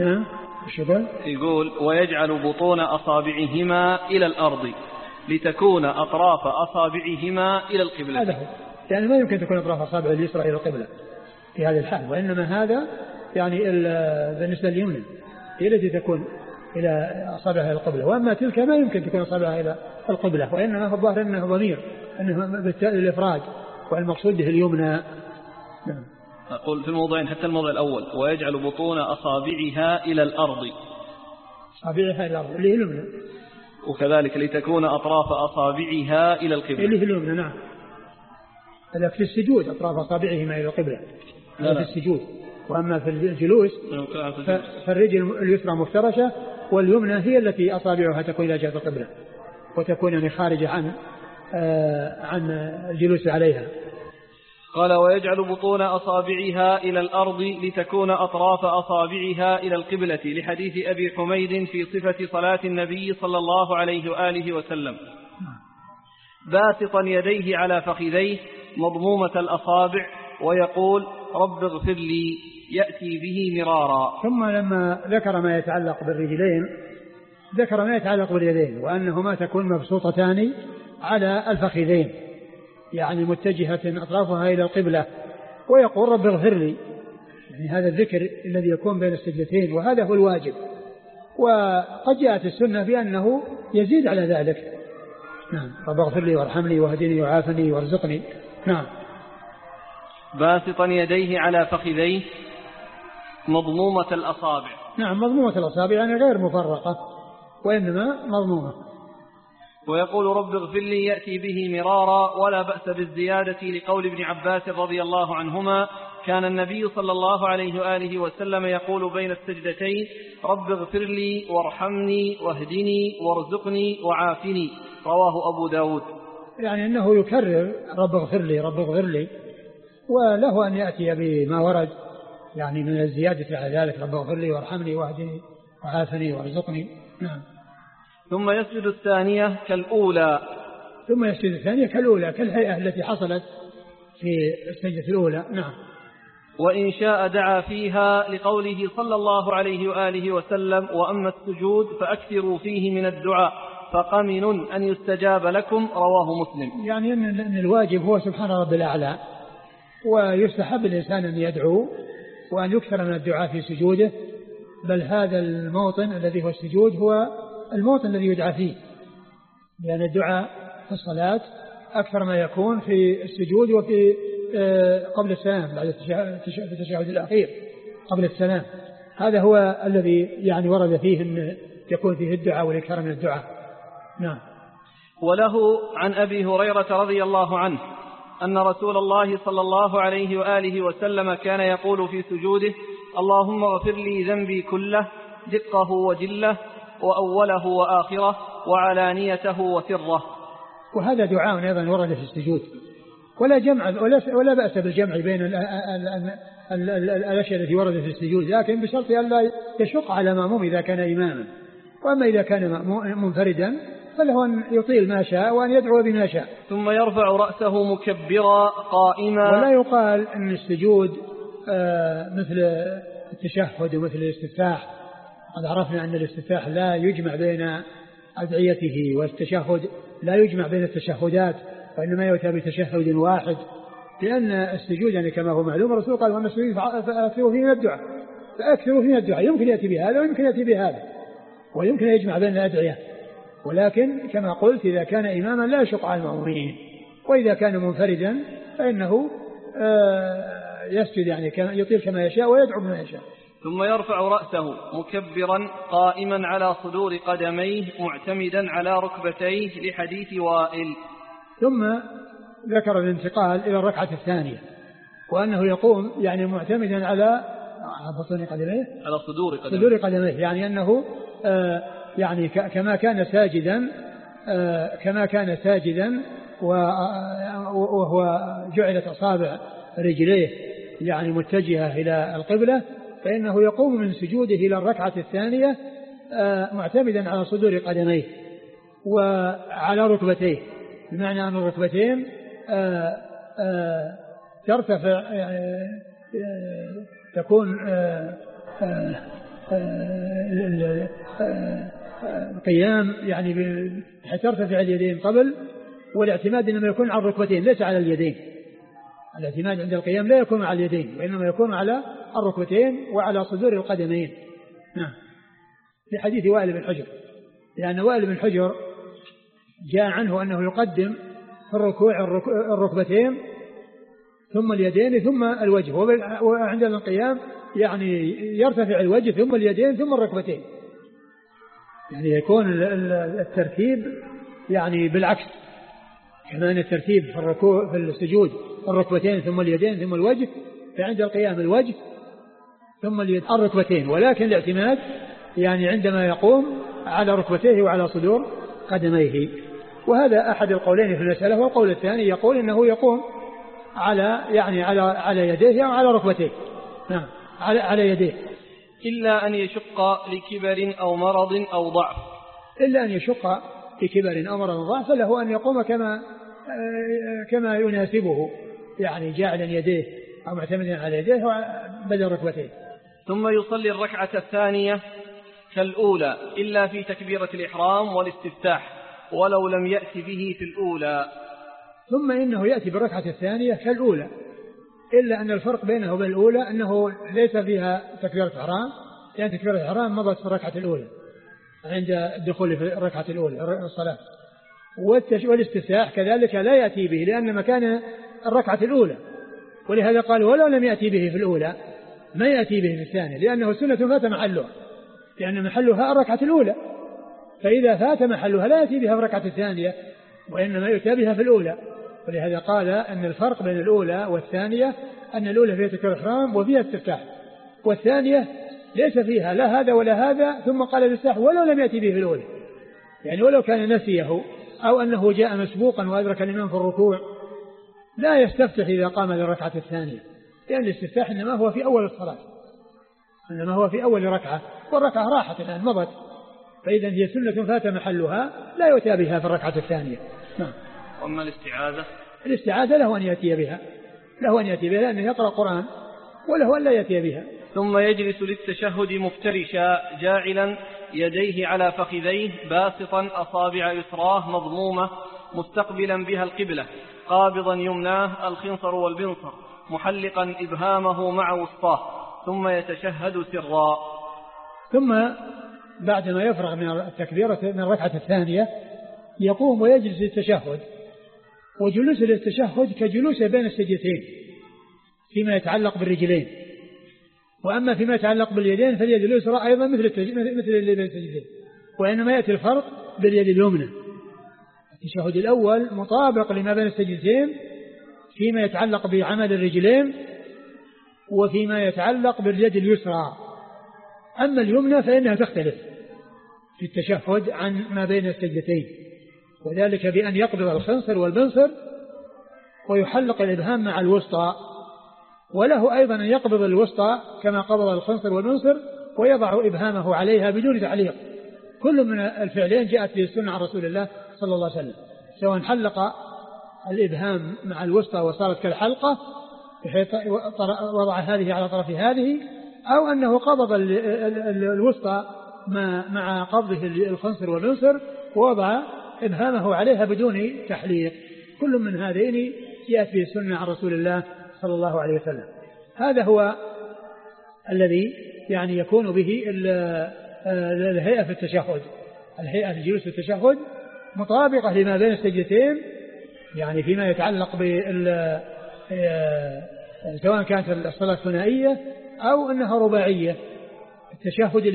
يقول ويجعل بطون أصابعهما إلى الأرض لتكون أطراف أصابعهما إلى القبلة. هذا هو، يعني ما يمكن تكون أطراف أصابع اليسرى إلى القبلة في هذا الحال، وإنما هذا يعني بالنسبة لليمنى هي التي تكون إلى أصابعها إلى القبلة، وأما تلك ما يمكن تكون أصابعها إلى القبلة، وإنما في الظاهر أنه ضمير أنه بالإفراد والمقصود به اليمنى. نعم. أقول في الموضعين حتى الموضع الأول ويجعل بطون أصابعها إلى الأرض، أصابعها إلى الأرض اللي هي اليمنى، وكذلك لتكون أطراف أصابعها إلى القبلة اللي هي اليمنى. نعم. هذا في السجود أطراف أصابعهما إلى القبلة في السجود، وأما في الجلوس فالرجل اليسرى مفترشة واليمنى هي التي أصابعها تكون إلى جهة القبلة وتكون يعني خارجة عن الجلوس عليها. قال ويجعل بطون أصابعها إلى الأرض لتكون أطراف أصابعها إلى القبلة، لحديث أبي حميد في صفة صلاة النبي صلى الله عليه وآله وسلم، باسطا يديه على فخذيه مضمومة الأصابع ويقول رب اغفر لي، يأتي به مرارا. ثم لما ذكر ما يتعلق بالرجلين ذكر ما يتعلق باليدين، وأنهما تكون مبسوطتان على الفخذين يعني متجهة أطرافها إلى القبلة، ويقول رب اغفر لي، يعني هذا الذكر الذي يكون بين السجدتين، وهذا هو الواجب. وقد جاءت السنة بأنه يزيد على ذلك. نعم. رب اغفر لي وارحمني واهدني وعافني وارزقني. نعم. باسطا يديه على فخذيه مضمومة الأصابع. نعم. مضمومة الأصابع يعني غير مفرقة وإنما مضمومة. ويقول رب اغفر لي، يأتي به مرارا، ولا بأس بالزيادة لقول ابن عباس رضي الله عنهما كان النبي صلى الله عليه وآله وسلم يقول بين السجدتين رب اغفر لي وارحمني واهدني وارزقني وعافني، رواه أبو داود. يعني أنه يكرر رب اغفر لي رب اغفر لي، وله أن يأتي بما ورد يعني من الزيادة على ذلك، رب اغفر لي وارحمني واهدني وعافني وارزقني. نعم. ثم يسجد الثانية كالأولى. ثم يسجد الثانية كالأولى كالهيئة التي حصلت في السجدة الأولى. نعم. وإن شاء دعا فيها لقوله صلى الله عليه وآله وسلم وأما السجود فأكثروا فيه من الدعاء فقمن أن يستجاب لكم، رواه مسلم. يعني أن الواجب هو سبحان رب الأعلى، ويستحب الإنسان أن يدعو وأن يكثر من الدعاء في سجوده، بل هذا الموطن الذي هو السجود هو الموطن الذي يدعى فيه، لأن الدعاء في الصلاة أكثر ما يكون في السجود وفي قبل السلام بعد التشهد الأخير قبل السلام، هذا هو الذي يعني ورد فيه أن يكون فيه الدعاء والإكثار من الدعاء. نعم. وله عن أبي هريرة رضي الله عنه أن رسول الله صلى الله عليه وآله وسلم كان يقول في سجوده اللهم اغفر لي ذنبي كله دقه وجله وأوله وآخره وعلانيته وسره. وهذا دعاء أيضا ورد في السجود، ولا بأس بالجمع بين الأشياء التي وردت في السجود، لكن بشرط أن لا يشق على مأموم إذا كان إماما، وأما إذا كان منفردا فله أن يطيل ما شاء وأن يدعو بما شاء. ثم يرفع رأسه مكبرا قائما. ولا يقال أن السجود مثل التشهد ومثل الاستفتاح، قد عرفنا أن الاستفتاح لا يجمع بين أدعيته، والتشهد لا يجمع بين التشهدات، وإنما يؤتى بتشهد واحد، لأن السجود يعني كما هو معلوم الرسول قال وأن السجود فأكثروا فيه من الدعاء، فأكثروا فيه من الدعاء، يمكن يأتي بهذا ويمكن يأتي بهذا، ويمكن يجمع بين الأدعية، ولكن كما قلت إذا كان إماما لا يشق على المأمومين، وإذا كان منفردا فإنه يسجد يعني يطيل كما يشاء ويدعو بما يشاء. ثم يرفع رأسه مكبرا قائما على صدور قدميه معتمدا على ركبتيه، لحديث وائل. ثم ذكر الانتقال إلى الركعة الثانية، وأنه يقوم يعني معتمدا على بطن قدميه على صدور قدميه، يعني أنه يعني كما كان ساجدا وهو جعلت أصابع رجليه يعني متجهة إلى القبلة، فإنه يقوم من سجوده إلى الركعة الثانية معتمدا على صدور قدميه وعلى ركبتيه، بمعنى أن الركبتين ترتفع تكون القيام يعني ترتفع اليدين قبل، والاعتماد إنما يكون على الركبتين ليس على اليدين. الاعتماد عند القيام لا يكون على اليدين، وإنما يكون على الركبتين وعلى صدور القدمين. نعم. في حديث وائل بن حجر، لأن وائل بن حجر جاء عنه أنه يقدم في الركوع الركبتين ثم اليدين ثم الوجه، وعند القيام يعني يرتفع الوجه ثم اليدين ثم الركبتين، يعني يكون الترتيب يعني بالعكس، كمان الترتيب في الركوع في السجود الركبتين ثم اليدين ثم الوجه، فعند القيام الوجه ثم الركبتين، ولكن الاعتماد يعني عندما يقوم على ركبتيه وعلى صدور قدميه. وهذا أحد القولين في المسألة. والقول الثاني يقول إنه يقوم على يديه أو على ركبتيه، نعم على يديه، إلا أن يشق لكبر أو مرض أو ضعف. إلا أن يشق لكبر أو مرض أو ضعف فله أن يقوم كما يناسبه، يعني جاعلا يديه أو معتمدا على يديه بدل ركبتيه. ثم يصلي الركعة الثانية كالأولى إلا في تكبيرة الإحرام والاستفتاح ولو لم يأتي به في الأولى. ثم إنه يأتي بالركعة الثانية كالأولى، إلا أن الفرق بينه وبين الأولى أنه ليس فيها تكبيرة الإحرام، لأن تكبيرة الإحرام مضت في الركعة الأولى عند الدخول في الركعة الأولى الصلاة، والاستفتاح كذلك لا يأتي به لأن مكان الركعة الأولى، ولهذا قال ولو لم يأتي به في الأولى ما يأتي به في الثانية، لأنه سنة فات محلها، لأن محلها الركعة الأولى، فإذا فات محلها لا يأتي بها في الركعة الثانية وإنما يؤتى بها في الأولى. ولهذا قال أن الفرق بين الأولى والثانية أن الأولى فيها تكبيرة الإحرام وفيها استفتاح، والثانية ليس فيها لا هذا ولا هذا، ثم قال الاستفتاح ولو لم يأتي به في الأولى، يعني ولو كان نسيه أو أنه جاء مسبوقا وأدرك الإمام في الركوع لا يستفتح إذا قام للركعة الثانية، لأن الاستفتاح إنما هو في أول الصلاة، إنما هو في أول ركعة، والركعة راحت الآن مضت، فإذا هي سنة فات محلها لا يؤتى بها في الركعة الثانية. وأما الاستعاذة، الاستعاذة له أن يأتي بها، لأنه يقرأ القرآن وله أن لا يأتي بها. ثم يجلس للتشهد مفترشا جاعلا يديه على فخذيه باسطا أصابع يسراه مضمومة مستقبلا بها القبلة قابضا يمناه الخنصر والبنصر محلقا إبهامه مع وسطاه، ثم يتشهد سرا. ثم بعدما يفرغ من التكبيرة من الركعة الثانية يقوم ويجلس للتشهد، وجلوس للتشهد كجلوس بين السجدتين فيما يتعلق بالرجلين، وأما فيما يتعلق باليدين فاليد اليسرى أيضا مثل اللي بين السجدتين، وإنما يأتي الفرق باليد اليمنى. التشهد الأول مطابق لما بين السجدتين فيما يتعلق بعمل الرجلين وفيما يتعلق باليد اليسرى، أما اليمنى فإنها تختلف في التشهد عن ما بين السجدتين، وذلك بأن يقبض الخنصر والبنصر ويحلق الإبهام مع الوسطى، وله أيضا أن يقبض الوسطى كما قبض الخنصر والبنصر ويضع إبهامه عليها بدون تعليق. كل من الفعلين جاءت به السنة عن رسول الله صلى الله عليه وسلم، سواء حلق الإبهام مع الوسطى وصارت كالحلقة بحيث وضع هذه على طرف هذه، أو أنه قبض الوسطى مع قبضه الخنصر والبنصر ووضع إبهامه عليها بدون تحليق. كل من هذين جاءت به السنة عن رسول الله صلى الله عليه وسلم. هذا هو الذي يعني يكون به الهيئة في التشهد، الهيئة في جلوس التشهد مطابقة لما بين السجدتين، يعني فيما يتعلق سواء كانت الصلاة ثنائية أو أنها رباعية. التشهد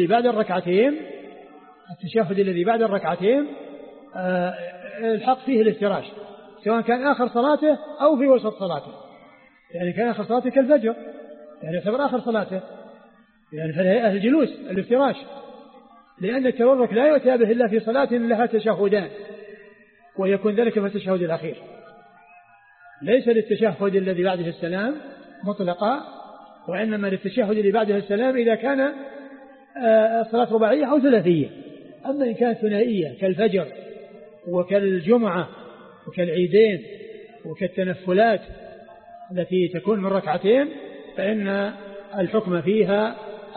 الذي بعد الركعتين الحق فيه الافتراش، سواء كان آخر صلاته أو في وسط صلاته، يعني كان آخر صلاته كالفجر يعني يعتبر آخر صلاته، يعني فالهيئة الجلوس الافتراش، لأن التورك لا يؤتى به إلا في صلاة لها تشهدان، ويكون ذلك في التشهد الأخير، ليس للتشهد الذي بعده السلام مطلقا، وإنما للتشهد الذي بعده السلام إذا كان الصلاة رباعية أو ثلاثية. أما إن كانت ثنائية كالفجر وكالجمعة وكالعيدين وكالتنفلات التي تكون من ركعتين فإن الحكم فيها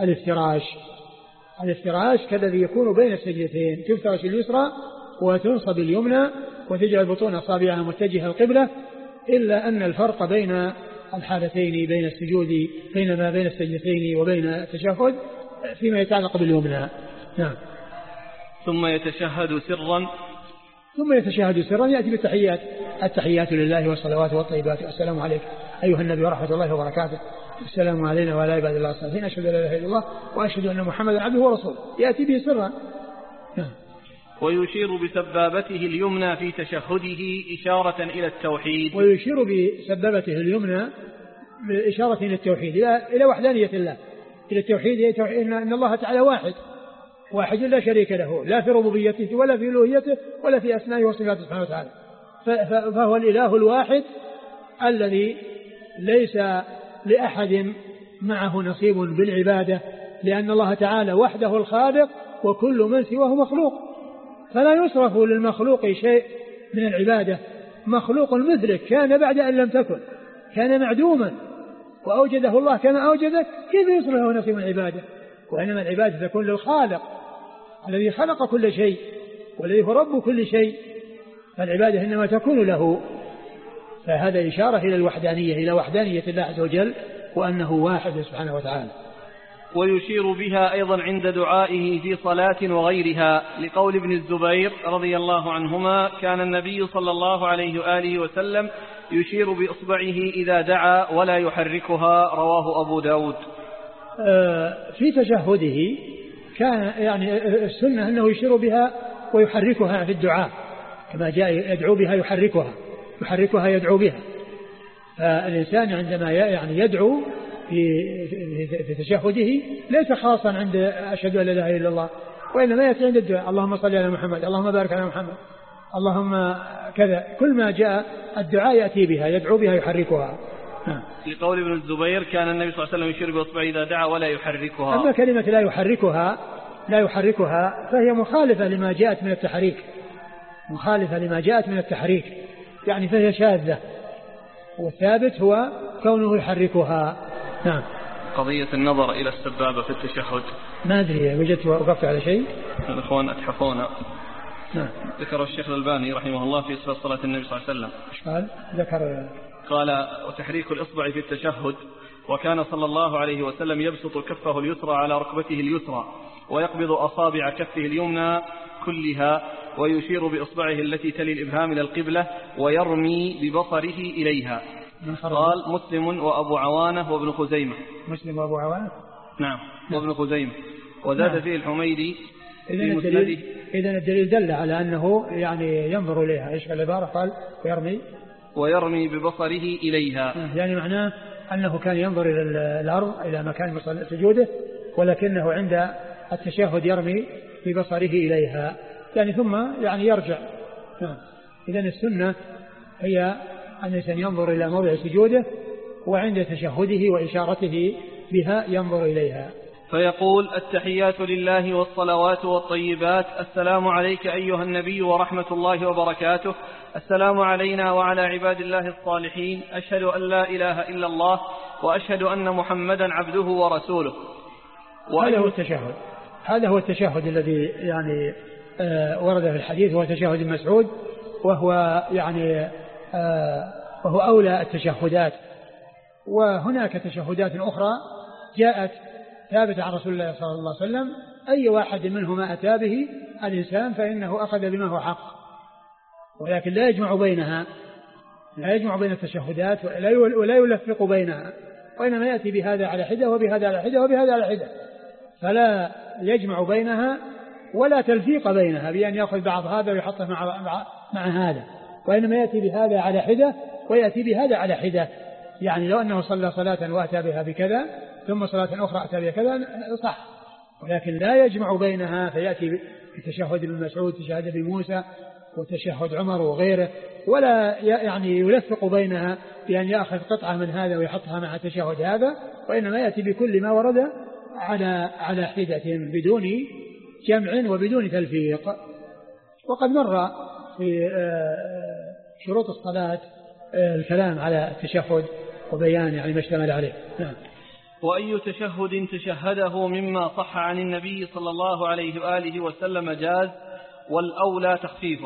الافتراش كالذي يكون بين السجدتين، تفترش اليسرى وتنصب اليمنى وتجعل بطون أصابعها متجهة القبلة، إلا أن الفرق بين الحالتين بين السجود بين ما بين السجدتين وبين التشهد فيما يتعلق باليمنى. نعم. ثم يتشهد سرا ثم يتشهد سرا يأتي بالتحيات: التحيات لله والصلوات والطيبات، السلام عليك أيها النبي ورحمة الله وبركاته، السلام علينا وعلى عباد الله الصالحين، أشهد أن لا إله إلا الله وأشهد أن محمدا عبده ورسوله، يأتي به سرا. ويشير بسبابته اليمنى في تشهده إشارة إلى التوحيد. ويشير بسبابته اليمنى إشارة إلى التوحيد، إلى وحدانية الله، إلى التوحيد، إن الله تعالى واحد لا شريك له، لا في ربوبيته ولا في ألوهيته ولا في أسمائه وصفاته سبحانه وتعالى، فهو الإله الواحد الذي ليس لأحد معه نصيب بالعبادة، لأن الله تعالى وحده الخالق وكل من سواه مخلوق، فلا يصرف للمخلوق شيء من العبادة. مخلوق مثلك كان بعد أن لم تكن، كان معدوما وأوجده الله كما أوجدك، كيف يصرف له نصيب من العبادة؟ وإنما العبادة تكون للخالق الذي خلق كل شيء والذي هو رب كل شيء، فالعبادة إنما تكون له. فهذا إشارة إلى الوحدانية، إلى وحدانية الله عز وجل، وأنه واحد سبحانه وتعالى. ويشير بها أيضا عند دعائه في صلاة وغيرها، لقول ابن الزبير رضي الله عنهما: كان النبي صلى الله عليه وآله وسلم يشير بإصبعه إذا دعا ولا يحركها، رواه أبو داود. في تشهده كان يعني السنة أنه يشير بها ويحركها في الدعاء، كما جاء يدعو بها يحركها يدعو بها. فالإنسان عندما يعني يدعو في تشهده ليس خاصا عند أشهد أن لا إله إلا الله، وإنما يأتي عند الدعاء: اللهم صل على محمد، اللهم بارك على محمد، اللهم كذا، كل ما جاء الدعاء يأتي بها يدعو بها يحركها. لقول ابن الزبير: كان النبي صلى الله عليه وسلم يشير بإصبعه إذا دعا ولا يحركها. أما كلمة لا يحركها فهي مخالفة لما جاءت من التحريك، يعني فهي شاذة، والثابت هو كونه يحركها. نعم. قضية النظر إلى السبابة في التشهد، ما أدري وجدت وقفت على شيء. الإخوان أتحفونا. نعم. ذكر الشيخ الألباني رحمه الله في صفة صلاة النبي صلى الله عليه وسلم. قال: وتحريك الإصبع في التشهد: وكان صلى الله عليه وسلم يبسط كفه اليسرى على ركبته اليسرى ويقبض أصابع كفه اليمنى كلها ويشير بإصبعه التي تلي الإبهام إلى القبلة ويرمي ببصره إليها. قال مسلم وأبو عوانة وابن خزيمة. مسلم وأبو عوانة؟ نعم، وابن خزيمة. وزاد فيه الحميدي في مسنده. إذن الدليل دل على أنه يعني ينظر إليها. إيش العبارة؟ قال ويرمي ببصره إليها، يعني معناه أنه كان ينظر إلى الأرض، إلى مكان سجوده، ولكنه عند التشهد يرمي ببصره إليها، يعني ثم يعني يرجع. إذن السنة هي أن الإنسان ينظر إلى موضع سجوده، وعند تشهده وإشارته بها ينظر إليها. فيقول: التحيات لله والصلوات والطيبات، السلام عليك أيها النبي ورحمة الله وبركاته، السلام علينا وعلى عباد الله الصالحين، أشهد أن لا إله إلا الله وأشهد أن محمدا عبده ورسوله. هذا هو التشهد الذي يعني ورد في الحديث، هو تشهد مسعود، وهو يعني وهو أولى التشهدات. وهناك تشهدات أخرى جاءت ثابتة عن رسول الله صلى الله عليه وسلم، أي واحد منهما أتى به الإنسان فإنه أخذ بما هو حق، ولكن لا يجمع بين التشهدات ولا يلفق بينها، وإنما يأتي بهذا على حدة وبهذا على حدة وبهذا على حدة، فلا يجمع بينها ولا تلفيق بينها بأن يأخذ بعض هذا ويحطه مع هذا، وإنما يأتي بهذا على حدة ويأتي بهذا على حدة. يعني لو أنه صلى صلاة وأتى بها بكذا ثم صلاة أخرى أتى بها كذا صح، ولكن لا يجمع بينها، فيأتي بتشهد ابن مسعود، تشهد ابن موسى، وتشهد عمر وغيره، ولا يعني يلفق بينها بأن يأخذ قطعة من هذا ويحطها مع تشهد هذا، وإنما يأتي بكل ما ورد على حدة بدون جمع وبدون تلفيق. وقد مر في شروط الصلاة الكلام على التشهد وبيان يعني ما اشتمل عليه. نعم. وأي تشهد تشهده مما صح عن النبي صلى الله عليه وآله وسلم جاز، والأولى تخفيفه.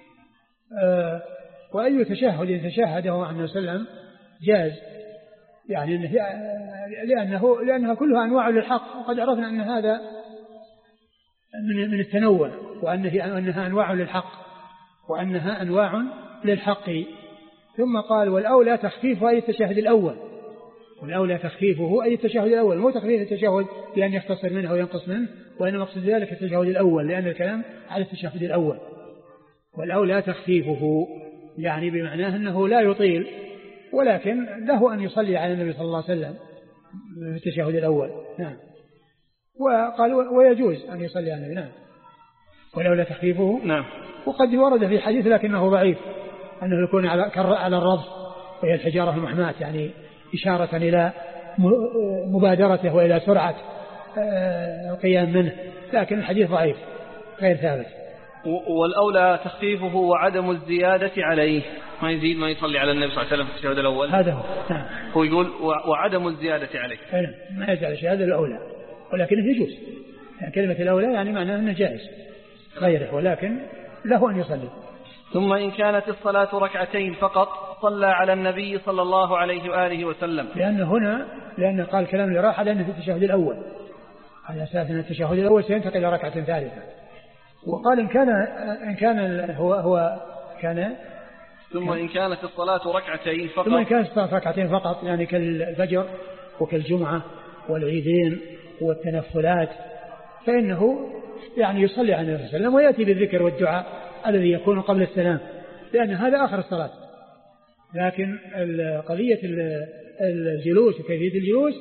وأي تشهد تشهده عن النبي صلى الله عليه وسلم جاز، يعني لأنها كلها أنواع للحق، وقد عرفنا أن هذا من التنوع، وأنها أنواع للحق، وأنها أنواع للحق. ثم قال والأولى تخفيفها أي التشهد الأول، والأولى تخفيفه أي التشهد الأول، مو تخفيف التشهد بأن يختصر منه وينقص منه، وإنما مقصود ذلك التشهد الأول لأن الكلام على التشهد الأول. والأولى تخفيفه يعني بمعناه أنه لا يطيل، ولكن له أن يصلي على النبي صلى الله عليه وسلم في التشهد الأول. نعم. وقال ويجوز أن يصلي على النبي. نعم. والأولى تخفيفه. نعم. وقد ورد في حديث لكنه ضعيف أنه يكون على الرض وهي الحجارة المحماة، يعني إشارة إلى مبادرته وإلى سرعة القيام منه، لكن الحديث ضعيف غير ثابت. والأولى تخفيفه وعدم الزيادة عليه، ما يزيد ما يصلي على النبي صلى الله عليه وسلم في التشهد الأول. هذا هو. نعم. هو يقول وعدم الزيادة عليه. ما يزال شيء، هذا الأولى، ولكنه يجوز. يعني كلمة الأولى يعني معناه أنه جائز غيره، ولكن له أن يصلي. ثم إن كانت الصلاة ركعتين فقط صلى على النبي صلى الله عليه وآله وسلم. لأن قال كلام الراحة لأنه في التشهد الأول، على أساس أن التشهد الأول سينتقل إلى ركعة ثالثة. وقال إن كان هو كان ثم إن كانت الصلاة ركعتين فقط. ثم إن كانت الصلاة ركعتين فقط، يعني كالفجر وكالجمعة والعيدين والتنفلات، فإنه يعني يصلي على النبي صلى الله عليه وسلم ويأتي بالذكر والدعاء الذي يكون قبل السلام، لأن هذا آخر الصلاة. لكن قضية الجلوس وكيفية الجلوس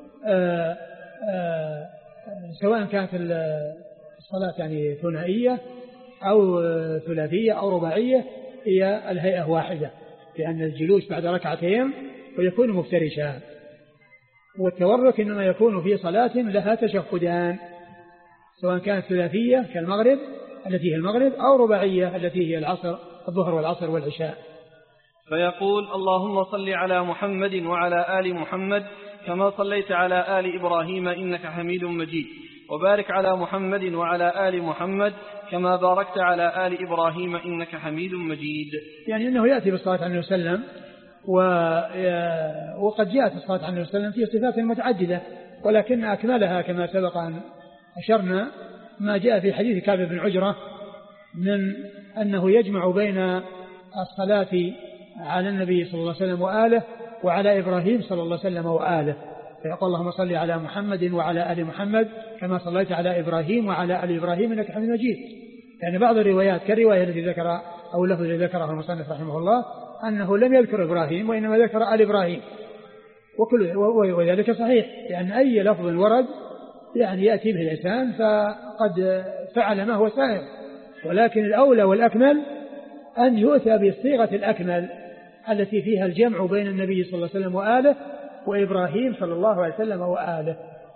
سواء كانت الصلاة يعني ثنائية أو ثلاثية أو رباعية هي الهيئة واحدة، لأن الجلوس بعد ركعتين ويكون مفترشا، والتورك إنما يكون في صلاة لها تشهدان، سواء كانت ثلاثية كالمغرب التي هي المغرب أو رباعية التي هي العصر، الظهر والعصر والعشاء. فيقول اللهم صل على محمد وعلى آل محمد كما صليت على آل إبراهيم إنك حميد مجيد، وبارك على محمد وعلى آل محمد كما باركت على آل إبراهيم إنك حميد مجيد. يعني أنه يأتي بالصلاة على النبي صلى الله عليه وسلم، وقد جاءت الصلاة على النبي صلى الله عليه وسلم في صفات متعددة، ولكن أكملها كما سبق أن أشرنا ما جاء في حديث كعب بن عجرة من أنه يجمع بين الصلاة على النبي صلى الله عليه وسلم وآله وعلى إبراهيم صلى الله عليه وسلم وآله، فيقول اللهم صل على محمد وعلى آل محمد كما صليت على إبراهيم وعلى آل إبراهيم إنك حميد مجيد. يعني بعض الروايات كالرواية التي ذكر أو اللفظ الذي ذكره المصنف رحمه الله أنه لم يذكر إبراهيم وإنما ذكر آل إبراهيم، وذلك صحيح، لأن أي لفظ ورد يعني يأتي به الإنسان فقد فعل ما هو سائر، ولكن الأولى والأكمل أن يؤتى بالصيغة الأكمل التي فيها الجمع بين النبي صلى الله عليه وسلم وآله وإبراهيم صلى الله عليه وسلم وآله.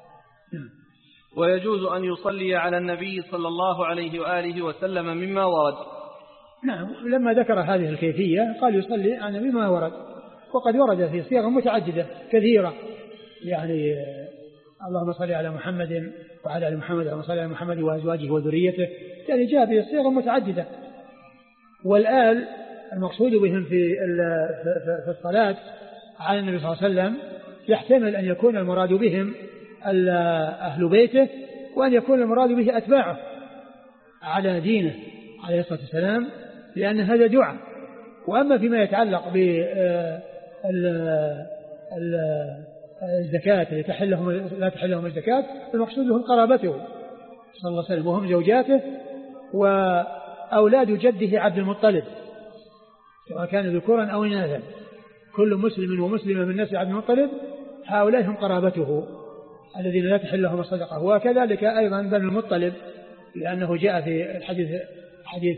ويجوز أن يصلي على النبي صلى الله عليه وآله وسلم مما ورد. نعم. لما ذكر هذه الكيفية قال يصلي على مما ورد، وقد ورد في صيغ متعددة كثيرة، يعني اللهم صل على محمد وعلى آل محمد اللهم صل على محمد وأزواجه وذريته، يعني جاء به صيغ متعددة. والآل المقصود بهم في الصلاة على النبي صلى الله عليه وسلم يحتمل أن يكون المراد بهم أهل بيته، وأن يكون المراد به أتباعه على دينه عليه الصلاة والسلام، لأن هذا دعاء. وأما فيما يتعلق بالزكاة اللي لا تحلهم الزكاة، المقصود لهم قرابته صلى الله عليه وسلم وهم زوجاته وأولاد جده عبد المطلب سواء كان ذكورا أو إناثا، كل مسلم ومسلمة من نسل عبد المطلب هؤلاء هم قرابته الذين لا تحل لهم الصدقة. وكذلك أيضا بنو المطلب، لأنه جاء في حديث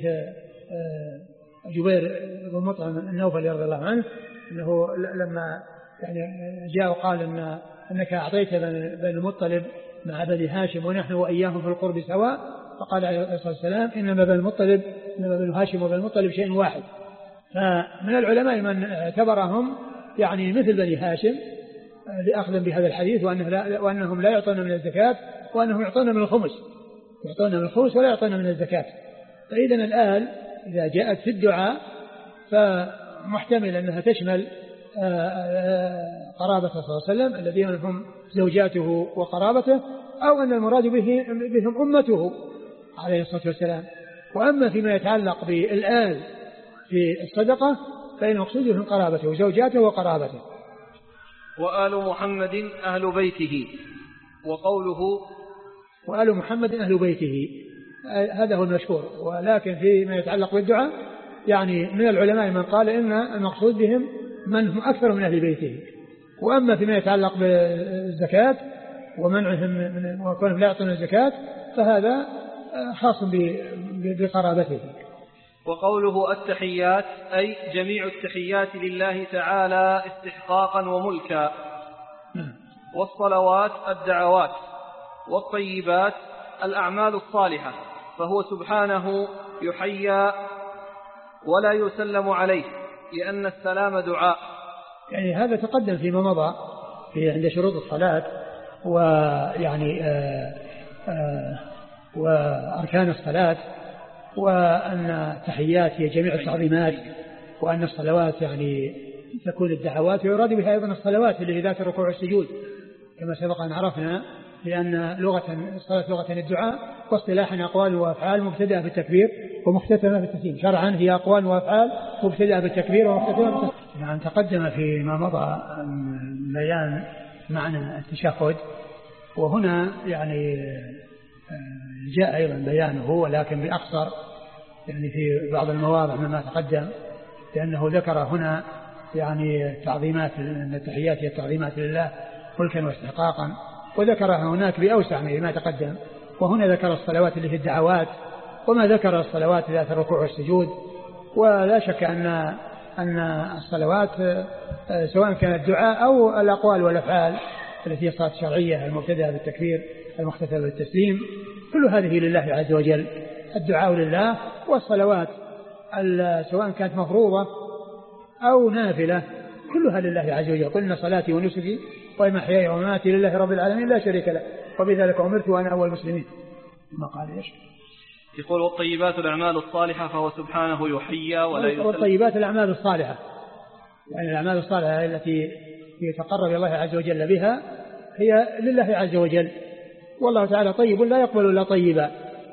جبير بن مطعم النوفلي رضي الله عنه أنه لما يعني جاء وقال أنك أعطيت بني المطلب مع بني هاشم ونحن وإياهم في القرب سواء، فقال عليه الصلاة والسلام إنما بنو هاشم وبني المطلب شيء واحد. فمن العلماء من اعتبرهم يعني مثل بني هاشم لأخذا بهذا الحديث، وأنهم لا يعطون من الزكاة، وأنهم يعطون من الخمس ولا يعطون من الزكاة. فإذا الآل إذا جاءت في الدعاء فمحتمل أنها تشمل قرابة صلى الله عليه وسلم الذين هم زوجاته وقرابته، أو أن المراد بهم أمته عليه الصلاة والسلام. وأما فيما يتعلق بالآل في الصدقة فإن مقصوده من قرابته وزوجاته وقرابته. وآل محمد أهل بيته، وقوله وآل محمد أهل بيته هذا هو المشهور. ولكن فيما يتعلق بالدعاء يعني من العلماء من قال إن المقصود بهم من هم أكثر من أهل بيته. وأما فيما يتعلق بالزكاة ومنعهم وكونهم لا يعطون الزكاة فهذا خاص بقرابته. وقوله التحيات أي جميع التحيات لله تعالى استحقاقا وملكا. والصلوات الدعوات، والطيبات الأعمال الصالحة، فهو سبحانه يحيى ولا يسلم عليه لأن السلام دعاء. يعني هذا تقدم فيما مضى في عند شروط الصلاة ويعني وأركان الصلاة، وأن التحيات هي جميع التعظيمات، وأن الصلوات يعني تكون الدعوات، ويراد بها أيضا الصلوات اللي ذات الركوع والسجود كما سبق أن عرفنا، لأن الصلاة لغة الدعاء، واصطلاحا أقوال وأفعال مبتدأة بالتكبير ومختتمة بالتسليم. شرعا هي أقوال وأفعال مبتدأة بالتكبير ومختتمة بالتسليم. يعني تقدم فيما مضى بيان معنى التشهد، وهنا يعني جاء أيضا بيانه ولكن بأقصر يعني في بعض المواضع مما تقدم، لأنه ذكر هنا يعني التعظيمات، التحيات هي التعظيمات لله ملكا واستحقاقا، وذكرها هناك بأوسع مما تقدم. وهنا ذكر الصلوات اللي في الدعوات، وما ذكر الصلوات ذات الركوع والسجود. ولا شك أن الصلوات سواء كانت دعاء أو الأقوال والأفعال التي هي صلاة شرعية المبتدأة بالتكبير المختتمة بالتسليم كل هذه لله عز وجل. الدعاء لله، والصلوات سواء كانت مفروضة أو نافلة كلها لله عز وجل. قلنا صلاتي ونسكي ومحياي ومماتي لله رب العالمين لا شريك له وبذلك أمرت وأنا أول المسلمين. ما قال إيش؟ يقول والطيبات الأعمال الصالحة فهو سبحانه يحيى ولا يسلم. والطيبات الأعمال الصالحة يعني الأعمال الصالحة التي يتقرب الله عز وجل بها هي لله عز وجل، والله تعالى طيب لا يقبل إلا طيبا،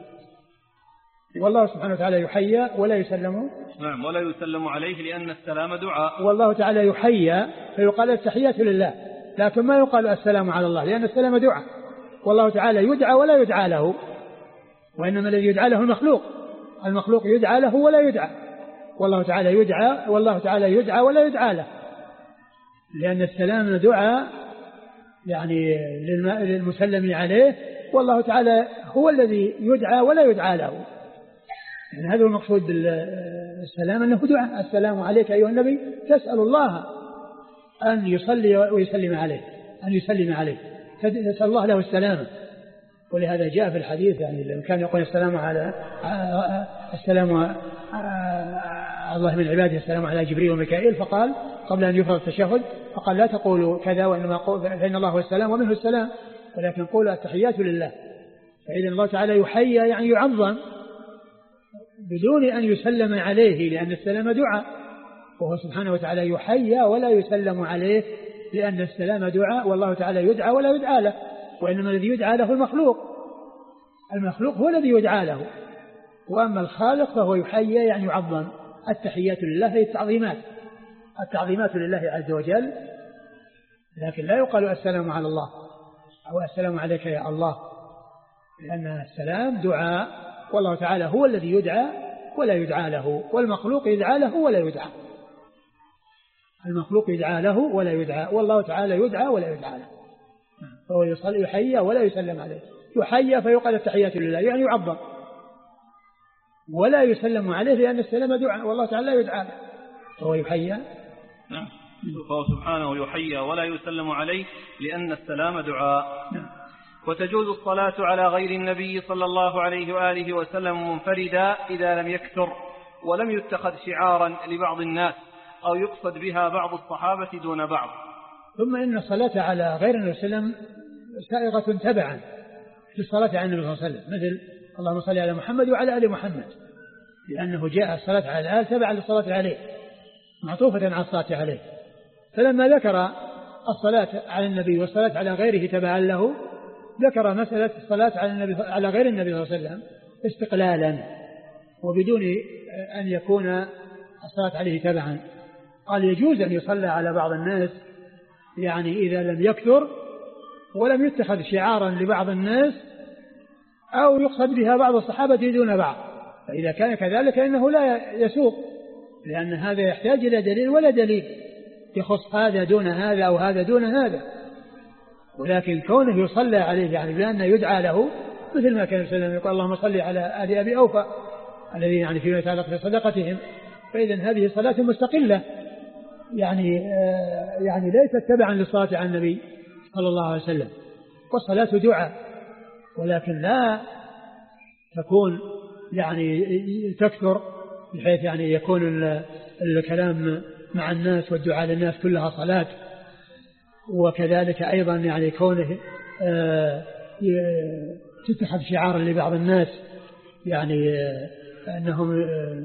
والله سبحانه وتعالى يحيى ولا يسلم. نعم، ولا يسلم عليه لأن السلام دعاء. والله تعالى يحيى فيقال التحيات لله، لكن ما يقال السلام على الله لأن السلام دعاء. والله تعالى يدعى ولا يدعى له، وإنما الذي يدعى له المخلوق يدعى له ولا يدعى. والله تعالى يدعى ولا يدعى له، لأن السلام دعاء يعني للمسلم عليه، والله تعالى هو الذي يدعى ولا يدعى له. يعني هذا المقصود بالسلام أنه دعاء. السلام عليك أيها النبي، تسأل الله أن يصلي ويسلم عليه، أن يسلم عليه، تسأل الله له السلامة. ولهذا جاء في الحديث يعني لما كان يقول السلام على الله من عباده السلام على جبريل وميكائيل، فقال قبل أن يفرض التشهد فقال لا تقولوا كذا وإنما فإن الله هو السلام ومنه السلام، ولكن قولوا التحيات لله. فإذا الله تعالى يحيى يعني يعظم بدون أن يسلم عليه، لأن السلام دعاء، وهو سبحانه وتعالى يحيى ولا يسلم عليه لأن السلام دعاء، والله تعالى يدعى ولا يدعى له، وإنما الذي يدعى له المخلوق هو الذي يدعى له، وأما الخالق فهو يحيى يعني يعظم. التحيات لله هي التعظيمات لله عز وجل، لكن لا يقال السلام على الله أو السلام عليك يا الله، لأن السلام دعاء، والله تعالى هو الذي يدعى ولا يدعى له، والمخلوق يدعى له ولا يدعى. المخلوق يدعى له ولا يدعى، والله تعالى يدعى ولا يدعى له، فهو يحيى ولا يسلم عليه. يحيى فيقال التحيات لله يعني يعظم، ولا يسلم عليه لأن السلام دعاء، والله تعالى لا يدعى له، فهو يحيى. نعم، فهو سبحانه يحيى ولا يسلم عليه لأن السلام دعاء. نعم. وتجوز الصلاة على غير النبي صلى الله عليه وآله وسلم منفردا إذا لم يكثر ولم يتخذ شعارا لبعض الناس أو يقصد بها بعض الصحابة دون بعض. ثم إن الصلاة على غير النبي صلى الله عليه وسلم سائغة تبعا للصلاة على النبي صلى الله عليه وسلم، مثل اللهم صل على محمد وعلى آل محمد، لأنه جاء الصلاة على الآل تبعا للصلاة عليه معطوفة على الصلاة عليه. فلما ذكر الصلاة على النبي والصلاة على غيره تبعا له، ذكر مسألة الصلاة على غير النبي صلى الله عليه وسلم استقلالا، وبدون أن يكون الصلاة عليه تبعا. قال يجوز أن يصلى على بعض الناس يعني إذا لم يكثر ولم يتخذ شعارا لبعض الناس أو يقصد بها بعض الصحابة دون بعض، فإذا كان كذلك إنه لا يسوق، لأن هذا يحتاج إلى دليل ولا دليل يخص هذا دون هذا أو هذا دون هذا. ولكن كونه يصلى عليه يعني بأنه يدعى له، مثل ما كان السلام يقول اللهم صل على آل أبي أوفى الذين يعني فيما يتعلق بصدقتهم، فإذا هذه صلاة مستقلة يعني ليست تبعا للصلاة على النبي صلى الله عليه وسلم، والصلاة دعاء، ولكن لا تكون يعني تكثر بحيث يعني يكون الكلام مع الناس والدعاء للناس كلها صلاة. وكذلك أيضا يعني كونه تتخذ شعارا لبعض الناس يعني أنهم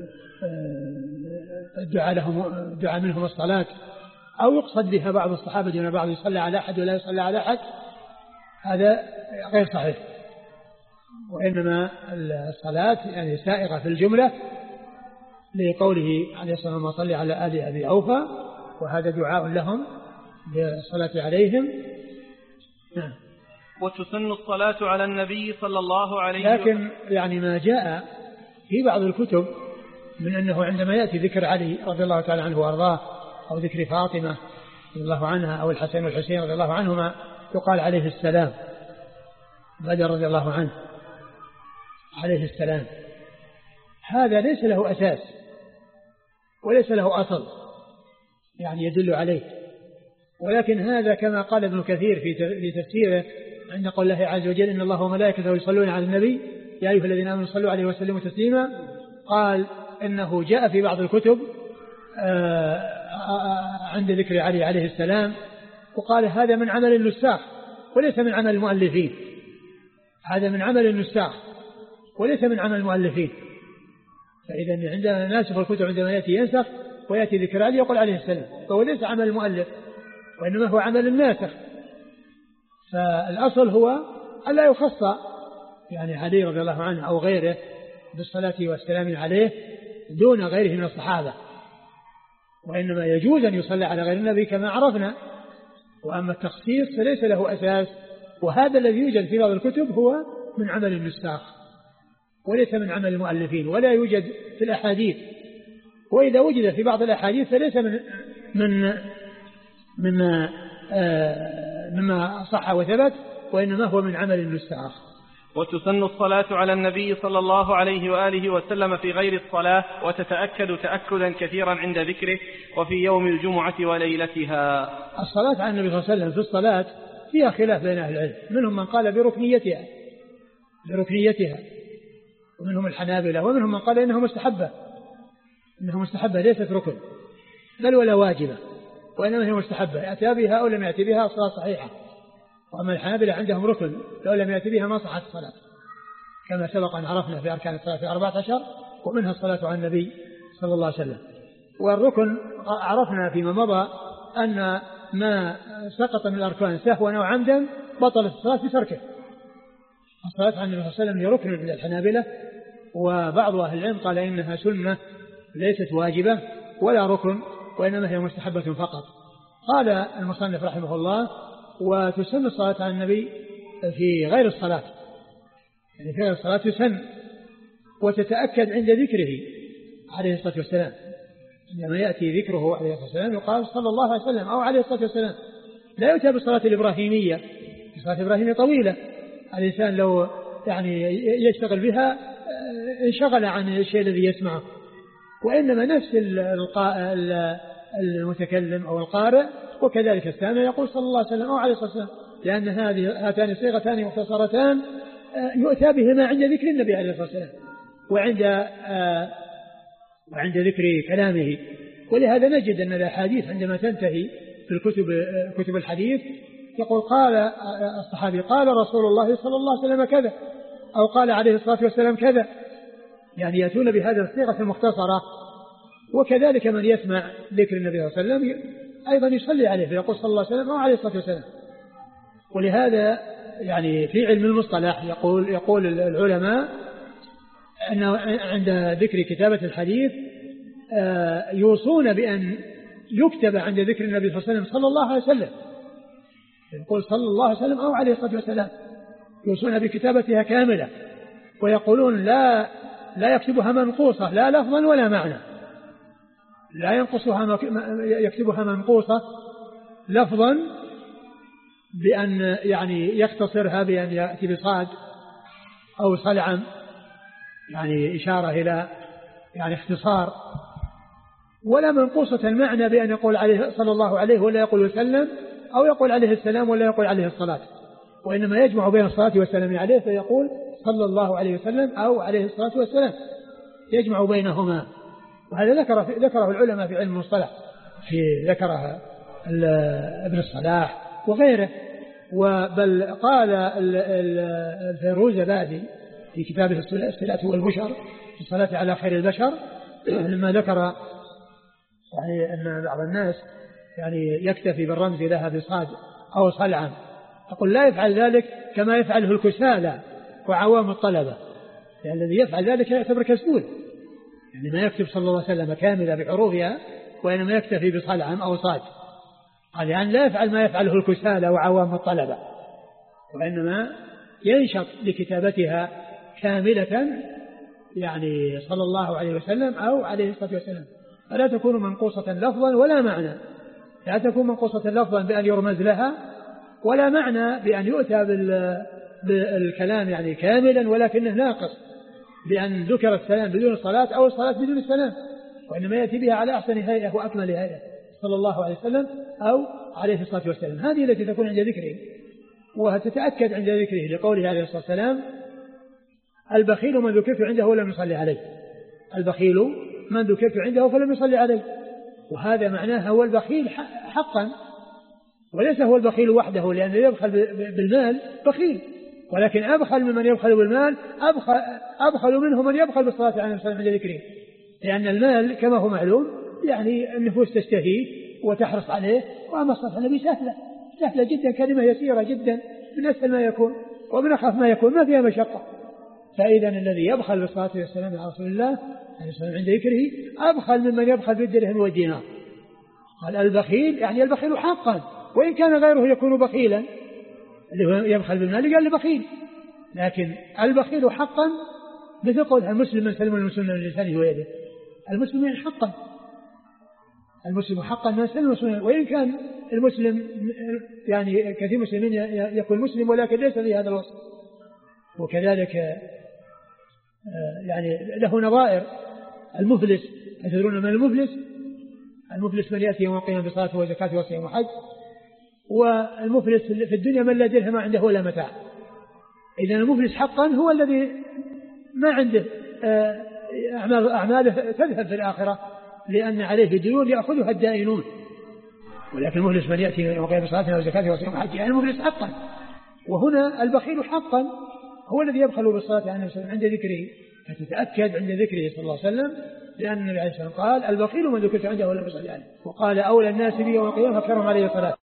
دعاء منهم الصلاة، أو يقصد بها بعض الصحابة دون بعض، يصلى على أحد ولا يصلى على أحد، هذا غير صحيح. وإنما الصلاة يعني سائغة في الجملة لقوله عليه الصلاة والسلام صلى على آل أبي أوفى، وهذا دعاء لهم بالصلاة عليهم. نعم. وتسن الصلاة على النبي صلى الله عليه وسلم. لكن يعني ما جاء في بعض الكتب من أنه عندما يأتي ذكر علي رضي الله تعالى عنه وأرضاه أو ذكر فاطمة رضي الله عنها أو الحسن والحسين رضي الله عنهما يقال عليه السلام، بدر رضي الله عنه عليه السلام. هذا ليس له أساس وليس له أصل يعني يدل عليه، ولكن هذا كما قال ابن كثير في تفسيره عند قول الله عز وجل إن الله وملائكته يصلون على النبي يا أيها الذين آمنوا صلوا عليه وسلموا تسليما، قال إنه جاء في بعض الكتب عند ذكر علي عليه السلام، وقال هذا من عمل النساخ وليس من عمل المؤلفين، هذا من عمل النساخ وليس من عمل المؤلفين. فإذا عندنا ناسخ الكتب عندما يأتي ينسخ ويأتي ذكر علي يقول عليه السلام، فهو ليس عمل المؤلف وإنما هو عمل الناسخ. فالأصل هو ألا يخص يعني علي رضي الله عنه أو غيره بالصلاة والسلام عليه دون غيره من الصحابة، وإنما يجوز أن يصلى على غير النبي كما عرفنا. وأما التخصيص فليس له أساس، وهذا الذي يوجد في بعض الكتب هو من عمل النساخ وليس من عمل المؤلفين، ولا يوجد في الأحاديث، وإذا وجد في بعض الأحاديث فليس مما صح وثبت، وإنما هو من عمل النساخ. وتسن الصلاة على النبي صلى الله عليه وآله وسلم في غير الصلاة، وتتأكد تأكدا كثيرا عند ذكره وفي يوم الجمعة وليلتها. الصلاة على النبي صلى الله عليه وسلم في الصلاة فيها خلاف بين أهل العلم، منهم من قال بركنيتها ومنهم الحنابلة، ومنهم من قال إنها مستحبة ليست ركن بل ولا واجبة، وإنما هي مستحبة، يأتي بها أو لم يأتي بها الصلاة صحيحة. وأما الحنابلة عندهم ركن لو لم يأتي بها ما صحت الصلاة، كما سبق أن عرفنا في أركان الصلاة في 14 ومنها الصلاة على النبي صلى الله عليه وسلم. والركن عرفنا فيما مضى أن ما سقط من الأركان سهوا أو عمدا بطلت الصلاة بتركه. الصلاة على النبي صلى الله عليه وسلم هي ركن عند الحنابلة، وبعض أهل العلم قال إنها سنة ليست واجبة ولا ركن، وإنما هي مستحبة فقط. قال المصنف رحمه الله وتسن الصلاة على النبي في غير الصلاة، يعني في غير الصلاة تسن وتتأكد عند ذكره عليه الصلاة والسلام. عندما يأتي ذكره عليه الصلاة والسلام يقال صلى الله عليه وسلم أو عليه الصلاة والسلام، لا يؤتى بالصلاة الإبراهيمية. الصلاة الإبراهيمية طويلة، الإنسان لو يعني يشتغل بها انشغل عن الشيء الذي يسمعه، وإنما نفس المتكلم أو القارئ وكذلك السامع يقول صلى الله عليه وسلم أو عليه الصلاة والسلام، لأن هاتان صيغتان مختصرتان يؤتى بهما عند ذكر النبي عليه الصلاة والسلام وعند ذكر كلامه. ولهذا نجد أن الأحاديث عندما تنتهي في كتب الحديث يقول قال الصحابي قال رسول الله صلى الله عليه وسلم كذا، أو قال عليه الصلاة والسلام كذا، يعني يأتون بهذه الصيغة المختصرة. وكذلك من يسمع ذكر النبي صلى الله عليه وسلم أيضا يصلي عليه فيقول صلى الله عليه وسلم أو عليه الصلاة والسلام. ولهذا يعني في علم المصطلح يقول العلماء أنه عند ذكر كتابة الحديث يوصون بأن يكتب عند ذكر النبي صلى الله عليه وسلم صلى الله عليه وسلم، يقول صلى الله عليه وسلم أو عليه الصلاة والسلام، يوصون بكتابتها كاملة، ويقولون لا يكتبها منقوصة لا لفظا ولا معنى، لا ينقصها يكتبها منقوصة لفظا بأن يعني يختصرها بأن يأتي بصاد أو صلعا، يعني إشارة إلى يعني اختصار، ولا منقوصة المعنى بأن يقول عليه صلى الله عليه ولا يقول وسلم أو يقول عليه السلام ولا يقول عليه الصلاة، وإنما يجمع بين الصلاة والسلام عليه فيقول صلى الله عليه وسلم أو عليه الصلاة والسلام، يجمع بينهما. وهذا ذكره العلماء في علم المصطلح، ذكرها ابن الصلاح وغيره. بل قال الفيروزابادي في كتابه الصلاة والبشر في الصلاة على خير البشر لما ذكر يعني أن بعض الناس يعني يكتفي بالرمز لها بصاد أو صلعا، أقول لا يفعل ذلك كما يفعله الكسالى وعوام الطلبة، يعني الذي يفعل ذلك يعتبر كسول، يعني ما يكتب صلى الله عليه وسلم كاملة بحروفها وإنما يكتفي بصلعا أو صاد، قال يعني لا يفعل ما يفعله الكسالى وعوام الطلبة، وإنما ينشط لكتابتها كاملة يعني صلى الله عليه وسلم أو عليه الصلاة والسلام، فلا تكون منقوصة لفظا ولا معنى، لا تكون منقوصة لفظا بأن يرمز لها، ولا معنى بأن يؤتى بالكلام يعني كاملا ولكنه ناقص بأن ذكر السلام بدون الصلاة أو الصلاة بدون السلام، وإنما يأتي بها على أحسن هيئة وأكمل هيئة صلى الله عليه وسلم أو عليه الصلاة والسلام. هذه التي تكون عند ذكره، وتتأكد عند ذكره لقوله عليه الصلاة والسلام البخيل من ذكرت عنده ولم يصلي عليه، البخيل من ذكرت عنده فلم يصلي عليه، وهذا معناه هو البخيل حقا، وليس هو البخيل وحده، لأنه يبخل بالمال بخيل، ولكن أبخل ممن يبخل بالمال أبخل منه من يبخل بالصلاة عليه النبي صلى الله عليه وسلم عند ذكره، لأن المال كما هو معلوم يعني النفوس تشتهي وتحرص عليه، وأما الصلاة النبي سهلة جدا، كلمة يسيرة جدا، من أسهل ما يكون ومن أخف ما يكون، ما فيها مشقة. فإذا الذي يبخل بالصلاة والسلام على رسول الله عليه الصلاة والسلام عند ذكره أبخل ممن يبخل بالدرهم والدينار. قال البخيل يعني البخيل حقا، وإن كان غيره يكون بخيلا، اللي هو يبخل بالمال قال بخيل، لكن البخيل حقا مثل قول المسلم من سلم المسلمين من لسانه ويده، المسلمين حقا، المسلم حقا من سلم المسلمين، وإن كان المسلم يعني كثير مسلمين يكون مسلم ولكن ليس له هذا الوصف. وكذلك يعني له نظائر، المفلس تدرون من المفلس؟ المفلس من يأتي يوم القيامة بصلاته وزكاته وصيام وحج، والمفلس في الدنيا من لا درهم عنده ولا متاع. إذن المفلس حقا هو الذي ما عنده أعماله تذهب في الآخرة لأن عليه ديون يأخذها الدائنون، ولكن المفلس من يأتي يوم القيامة بصلاته وزكاته وصيام وحج يعني المفلس حقا. وهنا البخيل حقا هو الذي يبخل بالصلاة على النبي صلى الله عليه وسلم عند ذكره، فتتأكد عند ذكره صلى الله عليه وسلم، لأن النبي عليه الصلاة والسلام قال البخيل من ذكرت عنده ولم يصلي عليه، وقال أولى الناس بي يوم القيامة أكثرهم عليه الصلاة.